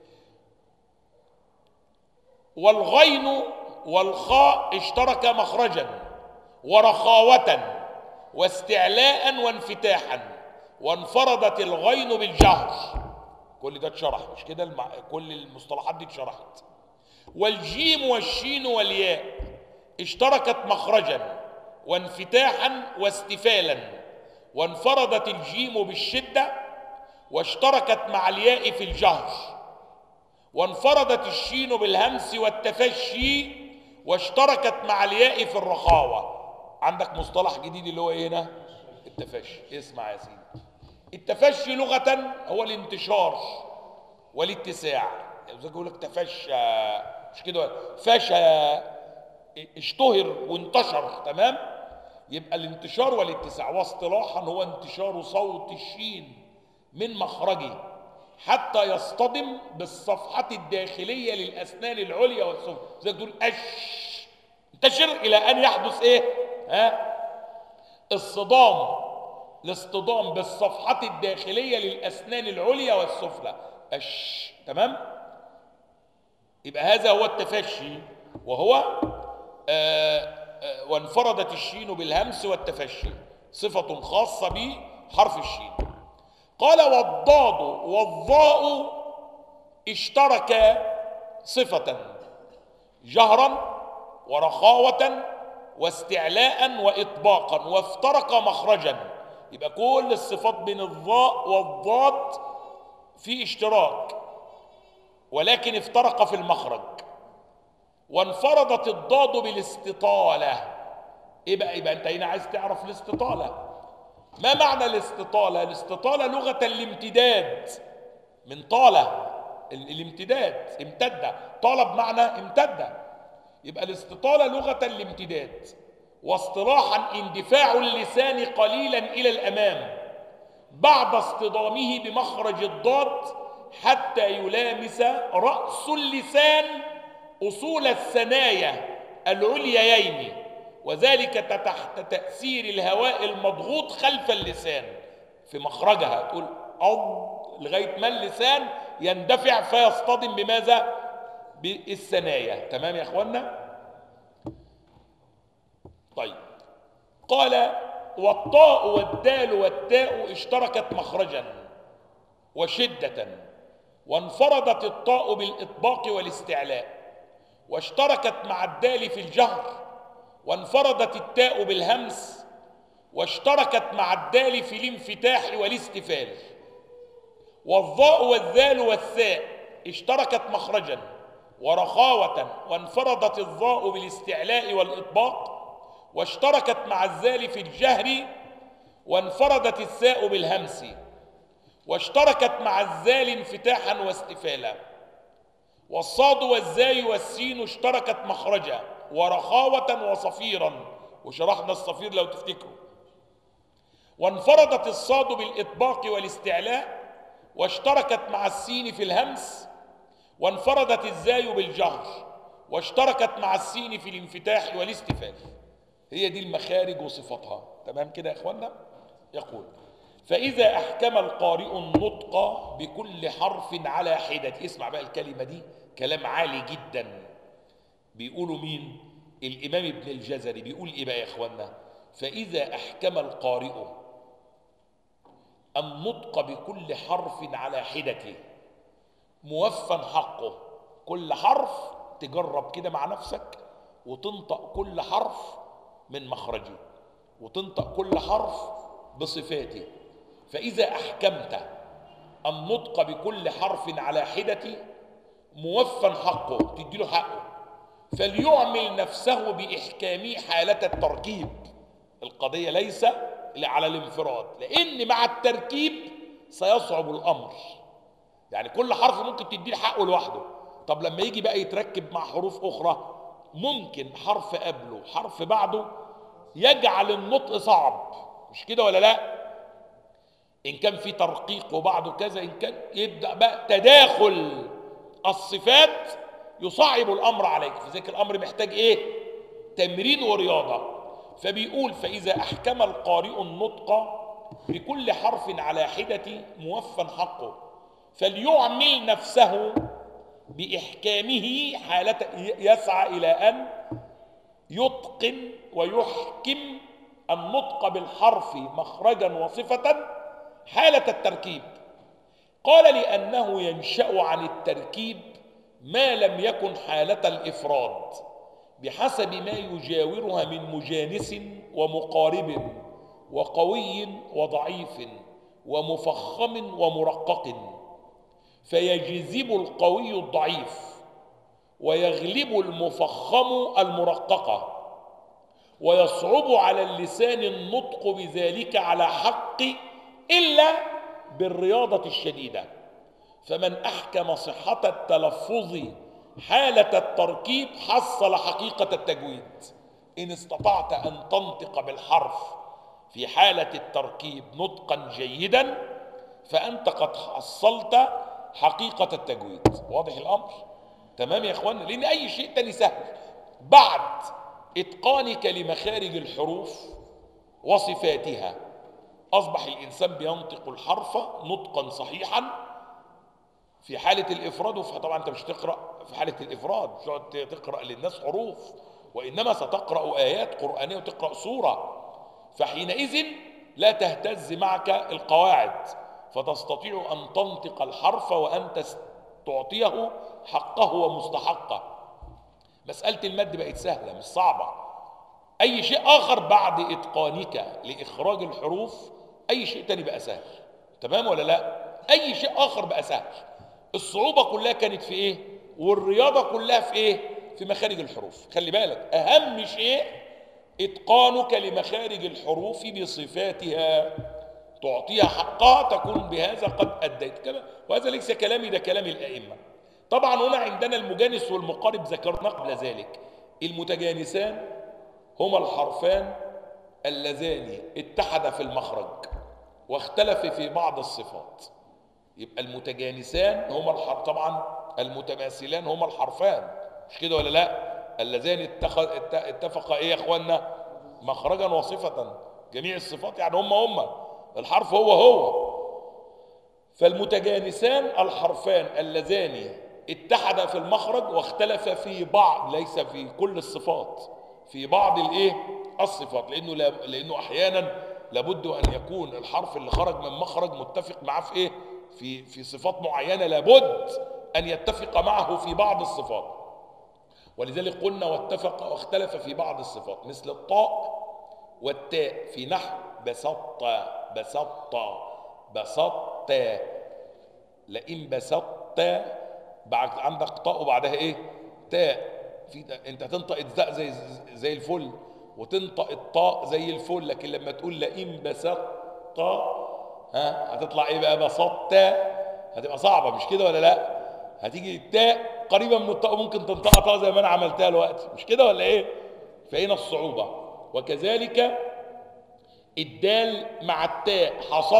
والغين والخاء اشتركا مخرجا ورخاوة واستعلاء وانفتاحا، وانفردت الغين بالجهر. كل ده اتشرح مش كده؟ كل المصطلحات دي اتشرحت. والجيم والشين والياء اشتركت مخرجا وانفتاحا واستفالا، وانفردت الجيم بالشدة واشتركت مع الياء في الجهر، وانفردت الشين بالهمس والتفشي، واشتركت مع الياء في الرخاوة. عندك مصطلح جديد اللي هو ايه هنا؟ التفشي. اسمع يا سيدي، التفشي لغة هو الانتشار والاتساع. يعني زي يقول لك تفشى، مش كده؟ فشى، اشتهر وانتشر، تمام؟ يبقى الانتشار والاتساع. واصطلاحا هو انتشار صوت الشين من مخرجه حتى يصطدم بالصفحة الداخلية للأسنان العليا والسفلى. زي تقول أش، انتشر إلى أن يحدث إيه؟ الصدام، الاصطدام بالصفحة الداخلية للأسنان العليا والسفلى. أش، تمام؟ يبقى هذا هو التفشي، وهو وانفردت الشين بالهمس والتفشي، صفة خاصة بحرف الشين. قال والضاد والظاء اشتركا صفة جهرا ورخاوة واستعلاء وإطباقا، وافترقا مخرجا. يبقى كل الصفات بين الظاء والضاد في اشتراك، ولكن افترق في المخرج. وانفردت الضاد بالاستطالة. ايه بقى؟ يبقى انت هنا عايز تعرف الاستطالة. ما معنى الاستطالة؟ الاستطالة لغة الامتداد، من طالة، الامتداد، امتد. طال بمعنى امتد. يبقى الاستطالة لغة الامتداد. واصطلاحا اندفاع اللسان قليلا إلى الأمام بعد اصطدامه بمخرج الضاد حتى يلامس رأس اللسان أصول الثنايا العليين، وذلك تحت تأثير الهواء المضغوط خلف اللسان في مخرجها. تقول أض لغاية ما اللسان يندفع فيصطدم بماذا؟ بالثنايا. تمام يا اخوانا؟ طيب، قال والطاء والدال والتاء اشتركت مخرجا وشدة، وانفردت الطاء بالإطباق والاستعلاء، واشتركت مع الدال في الجهر، وانفردت التاء بالهمس، واشتركت مع الدال في الانفتاح والاستفال. والظاء والذال والثاء اشتركت مخرجا ورخاوة، وانفردت الظاء بالاستعلاء والإطباق، واشتركت مع الذال في الجهر، وانفردت الثاء بالهمس، واشتركت مع الذال انفتاحا واستفالا. والصاد والزاي والسين اشتركت مخرجا ورخاوة وصفيرا، وشرحنا الصفير لو تفتكروا. وانفردت الصاد بالإطباق والاستعلاء، واشتركت مع السين في الهمس، وانفردت الزاي بالجهر، واشتركت مع السين في الانفتاح والاستفال. هي دي المخارج وصفتها. تمام كده يا اخوانا؟ يقول فإذا أحكم القارئ النطق بكل حرف على حدة. اسمع بقى الكلمة دي، كلام عالي جدا. بيقولوا مين؟ الإمام ابن الجزري. بيقول إيه بقى يا إخوانا؟ فإذا أحكم القارئ النطق بكل حرف على حدته موفى حقه. كل حرف تجرب كده مع نفسك وتنطق كل حرف من مخرجه، وتنطق كل حرف بصفاته. فإذا أحكمت النطق بكل حرف على حدته موفى حقه، تديله حقه. فليعمل نفسه بإحكامه حالة التركيب. القضية ليس على الانفراد، لأن مع التركيب سيصعب الأمر. يعني كل حرف ممكن تديه حقه لوحده، طب لما يجي بقى يتركب مع حروف أخرى ممكن حرف قبله حرف بعده يجعل النطق صعب، مش كده ولا لا؟ إن كان في ترقيق وبعده كذا، إن كان يبدأ بقى تداخل الصفات يصعب الأمر عليك. في ذلك الأمر محتاج إيه؟ تمرين ورياضة. فبيقول فإذا أحكم القارئ النطق بكل حرف على حدة موفى حقه فليعمل نفسه بإحكامه حالة، يسعى إلى أن يتقن ويحكم النطق بالحرف مخرجا وصفة حالة التركيب. قال لأنه ينشأ عن التركيب ما لم يكن حالة الإفراد بحسب ما يجاورها من مجانس ومقارب وقوي وضعيف ومفخم ومرقق، فيجذب القوي الضعيف ويغلب المفخم المرققة، ويصعب على اللسان النطق بذلك على حق إلا بالرياضة الشديدة. فمن أحكم صحة التلفظ حالة التركيب حصل حقيقة التجويد. إن استطعت أن تنطق بالحرف في حالة التركيب نطقا جيدا فأنت قد حصلت حقيقة التجويد. واضح الأمر؟ تمام يا إخوانا؟ لأن أي شيء تاني سهل. بعد إتقانك لمخارج الحروف وصفاتها أصبح الإنسان بينطق الحرف نطقا صحيحا في حالة الإفراد. فطبعا أنت مش تقرأ في حالة الإفراد، مش تقعد تقرأ للناس حروف، وإنما ستقرأ آيات قرآنية وتقرأ سورة، فحينئذ لا تهتز معك القواعد، فتستطيع أن تنطق الحرف وأنت تعطيه حقه ومستحقه. مسألة المد بقت سهلة مش صعبة. أي شيء آخر بعد إتقانك لإخراج الحروف أي شيء تاني بقى سهل. تمام ولا لا؟ أي شيء آخر بقى سهل. الصعوبة كلها كانت في إيه؟ والرياضة كلها في إيه؟ في مخارج الحروف. خلي بالك أهم شيء إتقانك لمخارج الحروف بصفاتها، تعطيها حقها، تكون بهذا قد أديت كما. وهذا ليس كلامي، ده كلام الأئمة. طبعا هنا عندنا المجانس والمقارب ذكرنا قبل ذلك. المتجانسان هما الحرفان اللذان اتحدا في المخرج واختلف في بعض الصفات. يبقى المتجانسان هما الحرف، طبعا المتماثلان هما الحرفان، مش كده ولا لا؟ اللذان اتفقا ايه يا اخوانا؟ مخرجا وصفة. جميع الصفات يعني هما الحرف هو. فالمتجانسان الحرفان اللذان اتحدا في المخرج واختلف في بعض، ليس في كل الصفات، في بعض الايه؟ الصفات. لانه احيانا لابد ان يكون الحرف اللي خرج من مخرج متفق معاه في ايه؟ في صفات معينة لابد ان يتفق معه في بعض الصفات. ولذلك قلنا واتفق واختلف في بعض الصفات، مثل الطاء والتاء في نحو بسطت لئن بسطت، بعد عندك طاء وبعدها ايه؟ تاء. انت تنطق الزاء زي الفل وتنطق الطاء زي الفل، لكن لما تقول لئن بسطت هتطلع ايه بقى؟ بسطت. هتبقى صعبه مش كده ولا لا؟ هتيجي التاء قريبه من الطاء ممكن تنطقها طاء زي ما انا عملتها دلوقتي، مش كده ولا ايه؟ فهنا الصعوبه. وكذلك الدال مع التاء،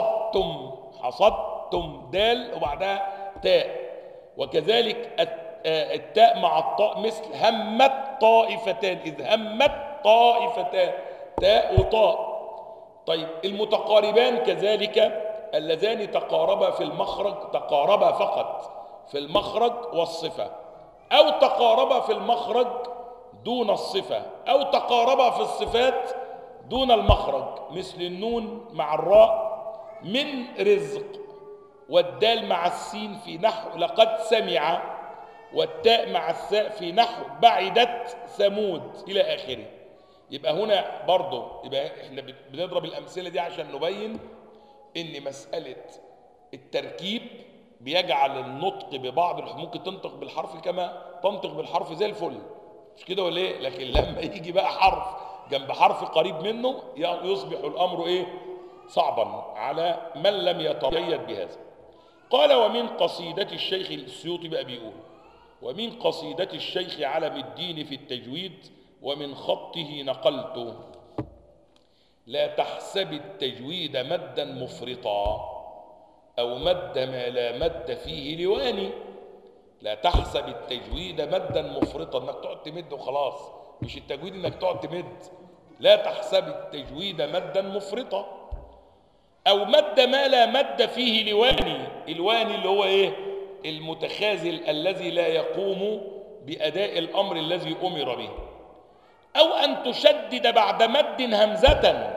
حصدتم دال وبعدها تاء. وكذلك التاء مع الطاء، مثل همت طائفتان، إذ همت طائفتان، تاء وطاء. طيب المتقاربان كذلك اللذان تقاربا في المخرج، تقاربا فقط في المخرج والصفة، أو تقاربا في المخرج دون الصفة، أو تقاربا في الصفات دون المخرج، مثل النون مع الراء من رزق، والدال مع السين في نحو لقد سمع، والتاء مع الثاء في نحو بعدت ثمود إلى آخره. يبقى هنا برضه يبقى احنا بنضرب الأمثلة دي عشان نبين إن مسألة التركيب بيجعل النطق ببعض ممكن تنطق بالحرف كما تنطق بالحرف زي الفل، مش كده ولا ايه؟ لكن لما يجي بقى حرف جنب حرف قريب منه يصبح الأمر ايه؟ صعبا على من لم يتقيد بهذا. قال ومن قصيدة الشيخ السيوطي بقى بيقول ومن قصيدة الشيخ علم الدين في التجويد ومن خطه نقلت: لا تحسب التجويد مدا مفرطا أو مد ما لا مد فيه لواني. لا تحسب التجويد مدا مفرطا، انك تقعد تمد وخلاص، مش التجويد انك تقعد تمد. لا تحسب التجويد مدا مفرطا أو مد ما لا مد فيه لواني. الواني اللي هو ايه؟ المتخاذل الذي لا يقوم بأداء الأمر الذي أمر به. أو أن تشدد بعد مد همزة،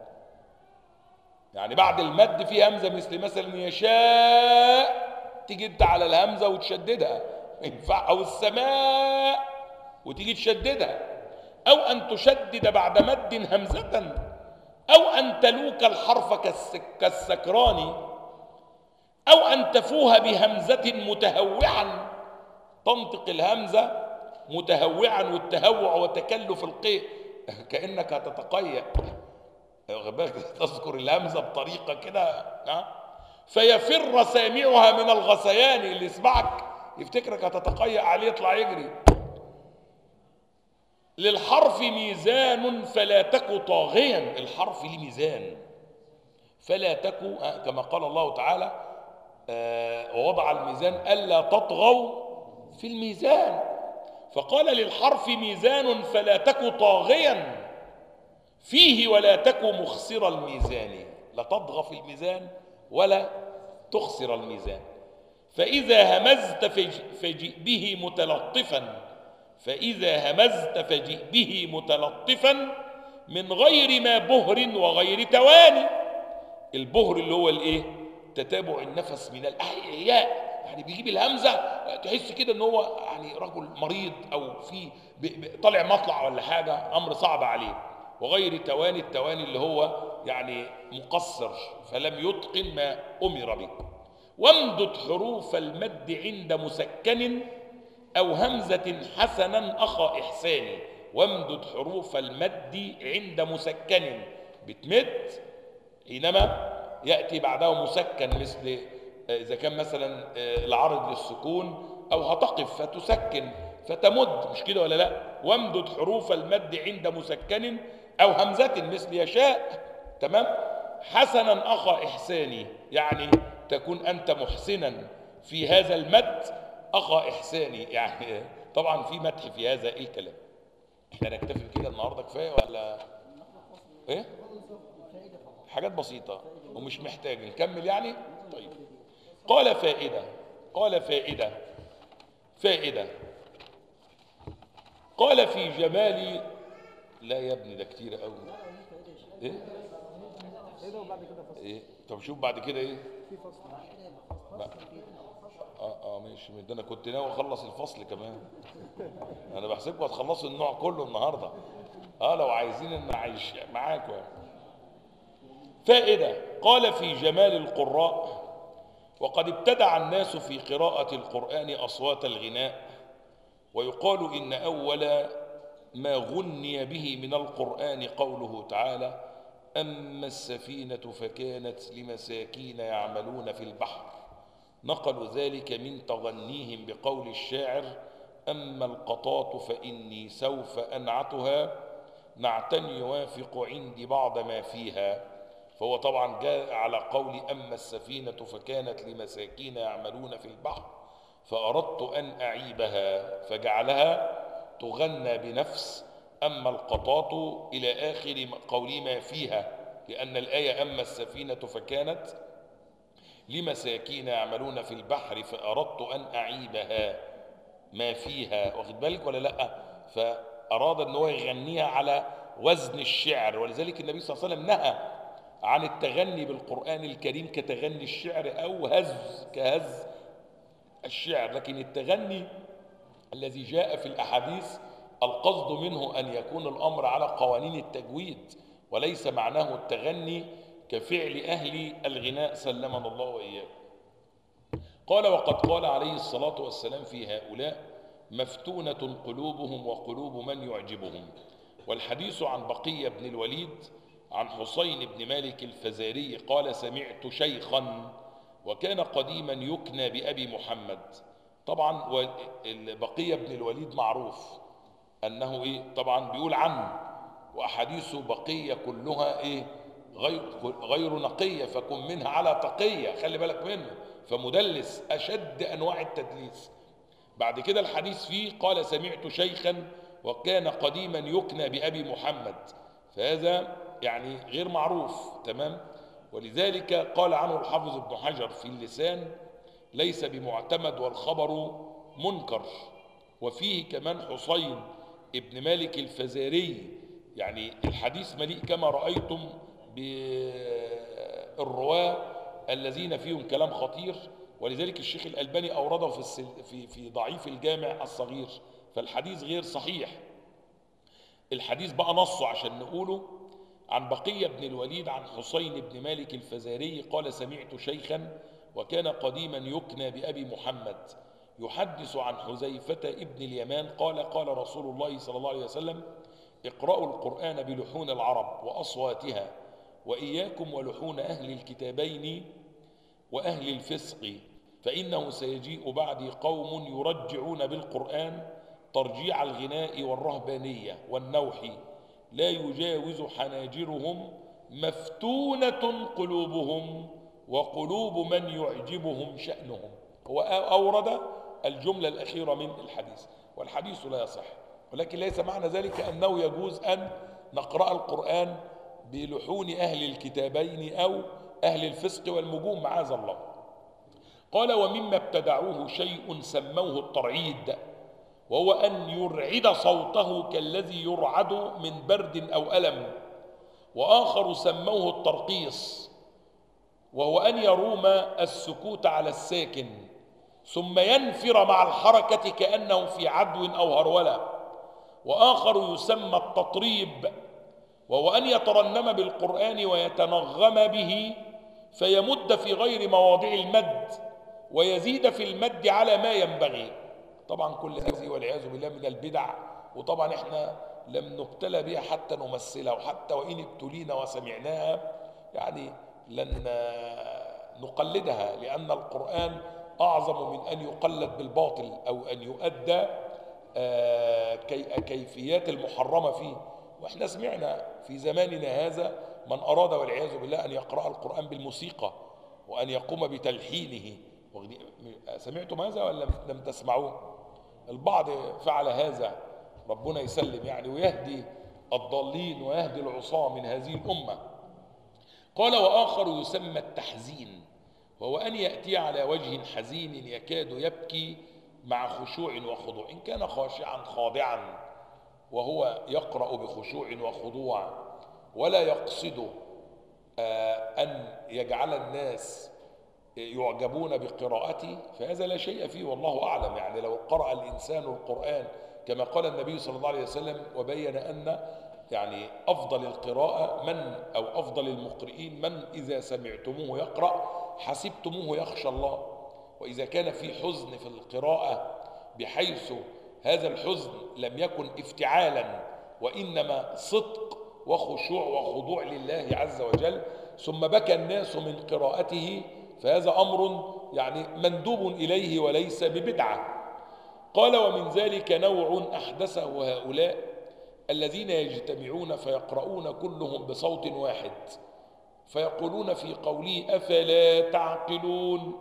يعني بعد المد في همزة، مثلا يشاء، تيجي انت على الهمزة وتشددها ينفع، أو السماء وتيجي تشددها. أو أن تشدد بعد مد همزة، أو أن تلوك الحرف كالسكران، أو أن تفوه بهمزة متهوعا، تنطق الهمزة متهوعا، والتهوع وتكلف القيء كأنك هتتقيأ، تذكر الهمزة بطريقة كده، فيفر سامعها من الغثيان، اللي يسمعك يفتكرك هتتقيأ عليه يطلع يجري. للحرف ميزان فلا تك طاغيا، الحرف ليه ميزان، فلا تك كما قال الله تعالى ووضع الميزان ألا تطغوا في الميزان، فقال للحرف ميزان فلا تك طاغيا فيه ولا تك مخسر الميزان، لا تطغى في الميزان ولا تخسر الميزان. فإذا همزت فجئ به متلطفا، فإذا همزت فجئ به متلطفا من غير ما بهر وغير تواني. البهر اللي هو الايه؟ تتابع النفس من الأحياء، يعني بيجيب الهمزة تحس كده ان هو يعني رجل مريض او في طالع مطلع ولا حاجة، امر صعب عليه. وغير تواني، التواني اللي هو يعني مقصر فلم يتقن ما امر به. وامدد حروف المد عند مسكن او همزة حسنا اخا احساني. وامدد حروف المد عند مسكن، بتمد حينما يأتي بعده مسكن، مثل إذا كان مثلا العرض للسكون، أو هتقف فتسكن فتمد، مش كده ولا لا؟ وامدد حروف المد عند مسكن أو همزة مثل يشاء، تمام؟ حسنا أخا إحساني، يعني تكون أنت محسنا في هذا المد أخا إحساني، يعني طبعا في مدح في هذا الكلام. احنا نكتفي كده النهارده، كفايه ولا ايه؟ حاجات بسيطة ومش محتاج نكمل يعني. طيب، قال فائدة، قال فائدة قال في جمال، لا يا ابني ده كتير قوي. ايه ايه؟ طب شوف بعد كده ايه. ماشي، ده انا كنت ناوي اخلص الفصل كمان، انا بحسبكم هتخلصوا النوع كله النهارده، لو عايزين ان اعيش معاكم. فائدة، قال في جمال القراء: وقد ابتدع الناس في قراءة القرآن أصوات الغناء، ويقال إن أول ما غني به من القرآن قوله تعالى: أما السفينة فكانت لمساكين يعملون في البحر. نقلوا ذلك من تغنيهم بقول الشاعر: أما القطاة فإني سوف أنعتها نعتا يوافق عندي بعض ما فيها. فهو طبعا جاء على قول أما السفينة فكانت لمساكين يعملون في البحر، فأردت أن أعيبها فجعلها تغنى بنفس أما القطاة إلى آخر قول ما فيها، لأن الآية أما السفينة فكانت لمساكين يعملون في البحر فأردت أن أعيبها ما فيها، واخد بالك ولا لأ؟ فأراد أن هو يغنيها على وزن الشعر، ولذلك النبي صلى الله عليه وسلم نهى عن التغني بالقرآن الكريم كتغني الشعر أو كهز الشعر. لكن التغني الذي جاء في الأحاديث القصد منه أن يكون الأمر على قوانين التجويد، وليس معناه التغني كفعل أهل الغناء سلمنا الله وإياه. قال: وقد قال عليه الصلاة والسلام في هؤلاء: مفتونة قلوبهم وقلوب من يعجبهم. والحديث عن بقية بن الوليد عن حسين بن مالك الفزاري قال: سمعت شيخا وكان قديما يكنى بأبي محمد. طبعا بقية بن الوليد معروف أنه طبعا بيقول عنه، وأحاديث بقية كلها غير نقية، فكن منها على تقية، خلي بالك منه، فمدلس أشد أنواع التدليس. بعد كده الحديث فيه قال: سمعت شيخا وكان قديما يكنى بأبي محمد، فهذا يعني غير معروف، تمام؟ ولذلك قال عنه الحافظ ابن حجر في اللسان: ليس بمعتمد والخبر منكر. وفيه كمان حسين ابن مالك الفزاري، يعني الحديث مليء كما رأيتم بالرواة الذين فيهم كلام خطير، ولذلك الشيخ الألباني أورده في ضعيف الجامع الصغير، فالحديث غير صحيح. الحديث بقى نصه عشان نقوله: عن بقية بن الوليد عن حسين بن مالك الفزاري قال: سمعت شيخا وكان قديما يكنى بأبي محمد، يحدث عن حذيفة ابن اليمان قال قال رسول الله صلى الله عليه وسلم: اقرأوا القرآن بلحون العرب وأصواتها، وإياكم ولحون أهل الكتابين وأهل الفسق، فإنه سيجيء بعدي قوم يرجعون بالقرآن ترجيع الغناء والرهبانية والنوح، لا يجاوز حناجرهم مفتونة قلوبهم وقلوب من يعجبهم شأنهم. هو أورد الجملة الأخيرة من الحديث، والحديث لا يصح، ولكن ليس معنى ذلك أنه يجوز أن نقرأ القرآن بلحون أهل الكتابين أو أهل الفسق والمجوم معاذ الله. قال: ومما ابتدعوه شيء سموه الترعيد، وهو أن يرعد صوته كالذي يرعد من برد أو ألم، وآخر سموه الترقيص، وهو أن يروم السكوت على الساكن ثم ينفر مع الحركة كأنه في عدو أو هرولة، وآخر يسمى التطريب، وهو أن يترنم بالقرآن ويتنغم به فيمد في غير مواضع المد ويزيد في المد على ما ينبغي. طبعا كل هذه والعياذ بالله من البدع، وطبعا احنا لم نبتلى بها حتى نمثلها، وحتى وإن ابتلينا وسمعناها يعني لن نقلدها، لأن القرآن أعظم من أن يقلد بالباطل أو أن يؤدى كيفيات المحرمة فيه. وإحنا سمعنا في زماننا هذا من أراد والعياذ بالله أن يقرأ القرآن بالموسيقى وأن يقوم بتلحينه. سمعتم هذا ولا لم تسمعوه؟ البعض فعل هذا، ربنا يسلم يعني، ويهدي الضالين ويهدي العصاة من هذه الأمة. قال: وآخر يسمى التحزين، وهو أن يأتي على وجه حزين يكاد يبكي مع خشوع وخضوع، إن كان خاشعا خاضعا وهو يقرأ بخشوع وخضوع ولا يقصد أن يجعل الناس يعجبون بقراءته، فهذا لا شيء فيه والله أعلم. يعني لو قرأ الإنسان القرآن كما قال النبي صلى الله عليه وسلم وبين أن يعني أفضل القراءة أو أفضل المقرئين من إذا سمعتموه يقرأ حسبتموه يخشى الله. وإذا كان في حزن في القراءة بحيث هذا الحزن لم يكن افتعالا وإنما صدق وخشوع وخضوع لله عز وجل، ثم بكى الناس من قراءته، فهذا أمر يعني مندوب إليه وليس ببدعة. قال: ومن ذلك نوع أحدثه هؤلاء الذين يجتمعون فيقرؤون كلهم بصوت واحد، فيقولون في قوله أفلا تعقلون،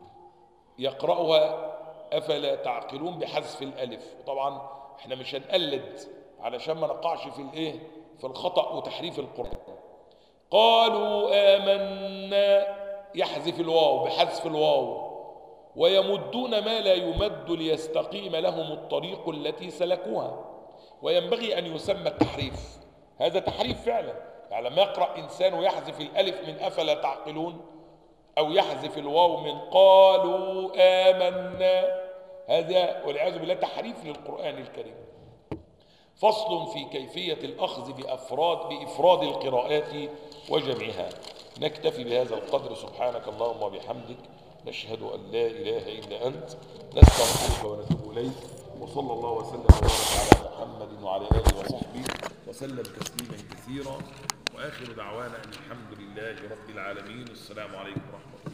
يقرأها أفلا تعقلون بحذف الألف. طبعا احنا مش هنقلد علشان ما نقعش في الخطأ وتحريف القرآن. قالوا آمنا، يحذف الواو بحذف الواو، ويمدون ما لا يمد ليستقيم لهم الطريق التي سلكوها. وينبغي أن يسمى التحريف، هذا تحريف فعلا. يعني لما يقرأ إنسان ويحذف الألف من أفلا تعقلون أو يحذف الواو من قالوا آمنا، هذا والعياذ بالله تحريف للقرآن الكريم. فصل في كيفية الأخذ بإفراد القراءات وجمعها. نكتفي بهذا القدر. سبحانك اللهم وبحمدك، نشهد أن لا إله إلا أنت، نستغفرك ونتوب إليك. وصلى الله وسلم وبارك على محمد وعلى آله وصحبه وسلم تسليما كثيرا، وآخر دعوانا أن الحمد لله رب العالمين. السلام عليكم ورحمة الله.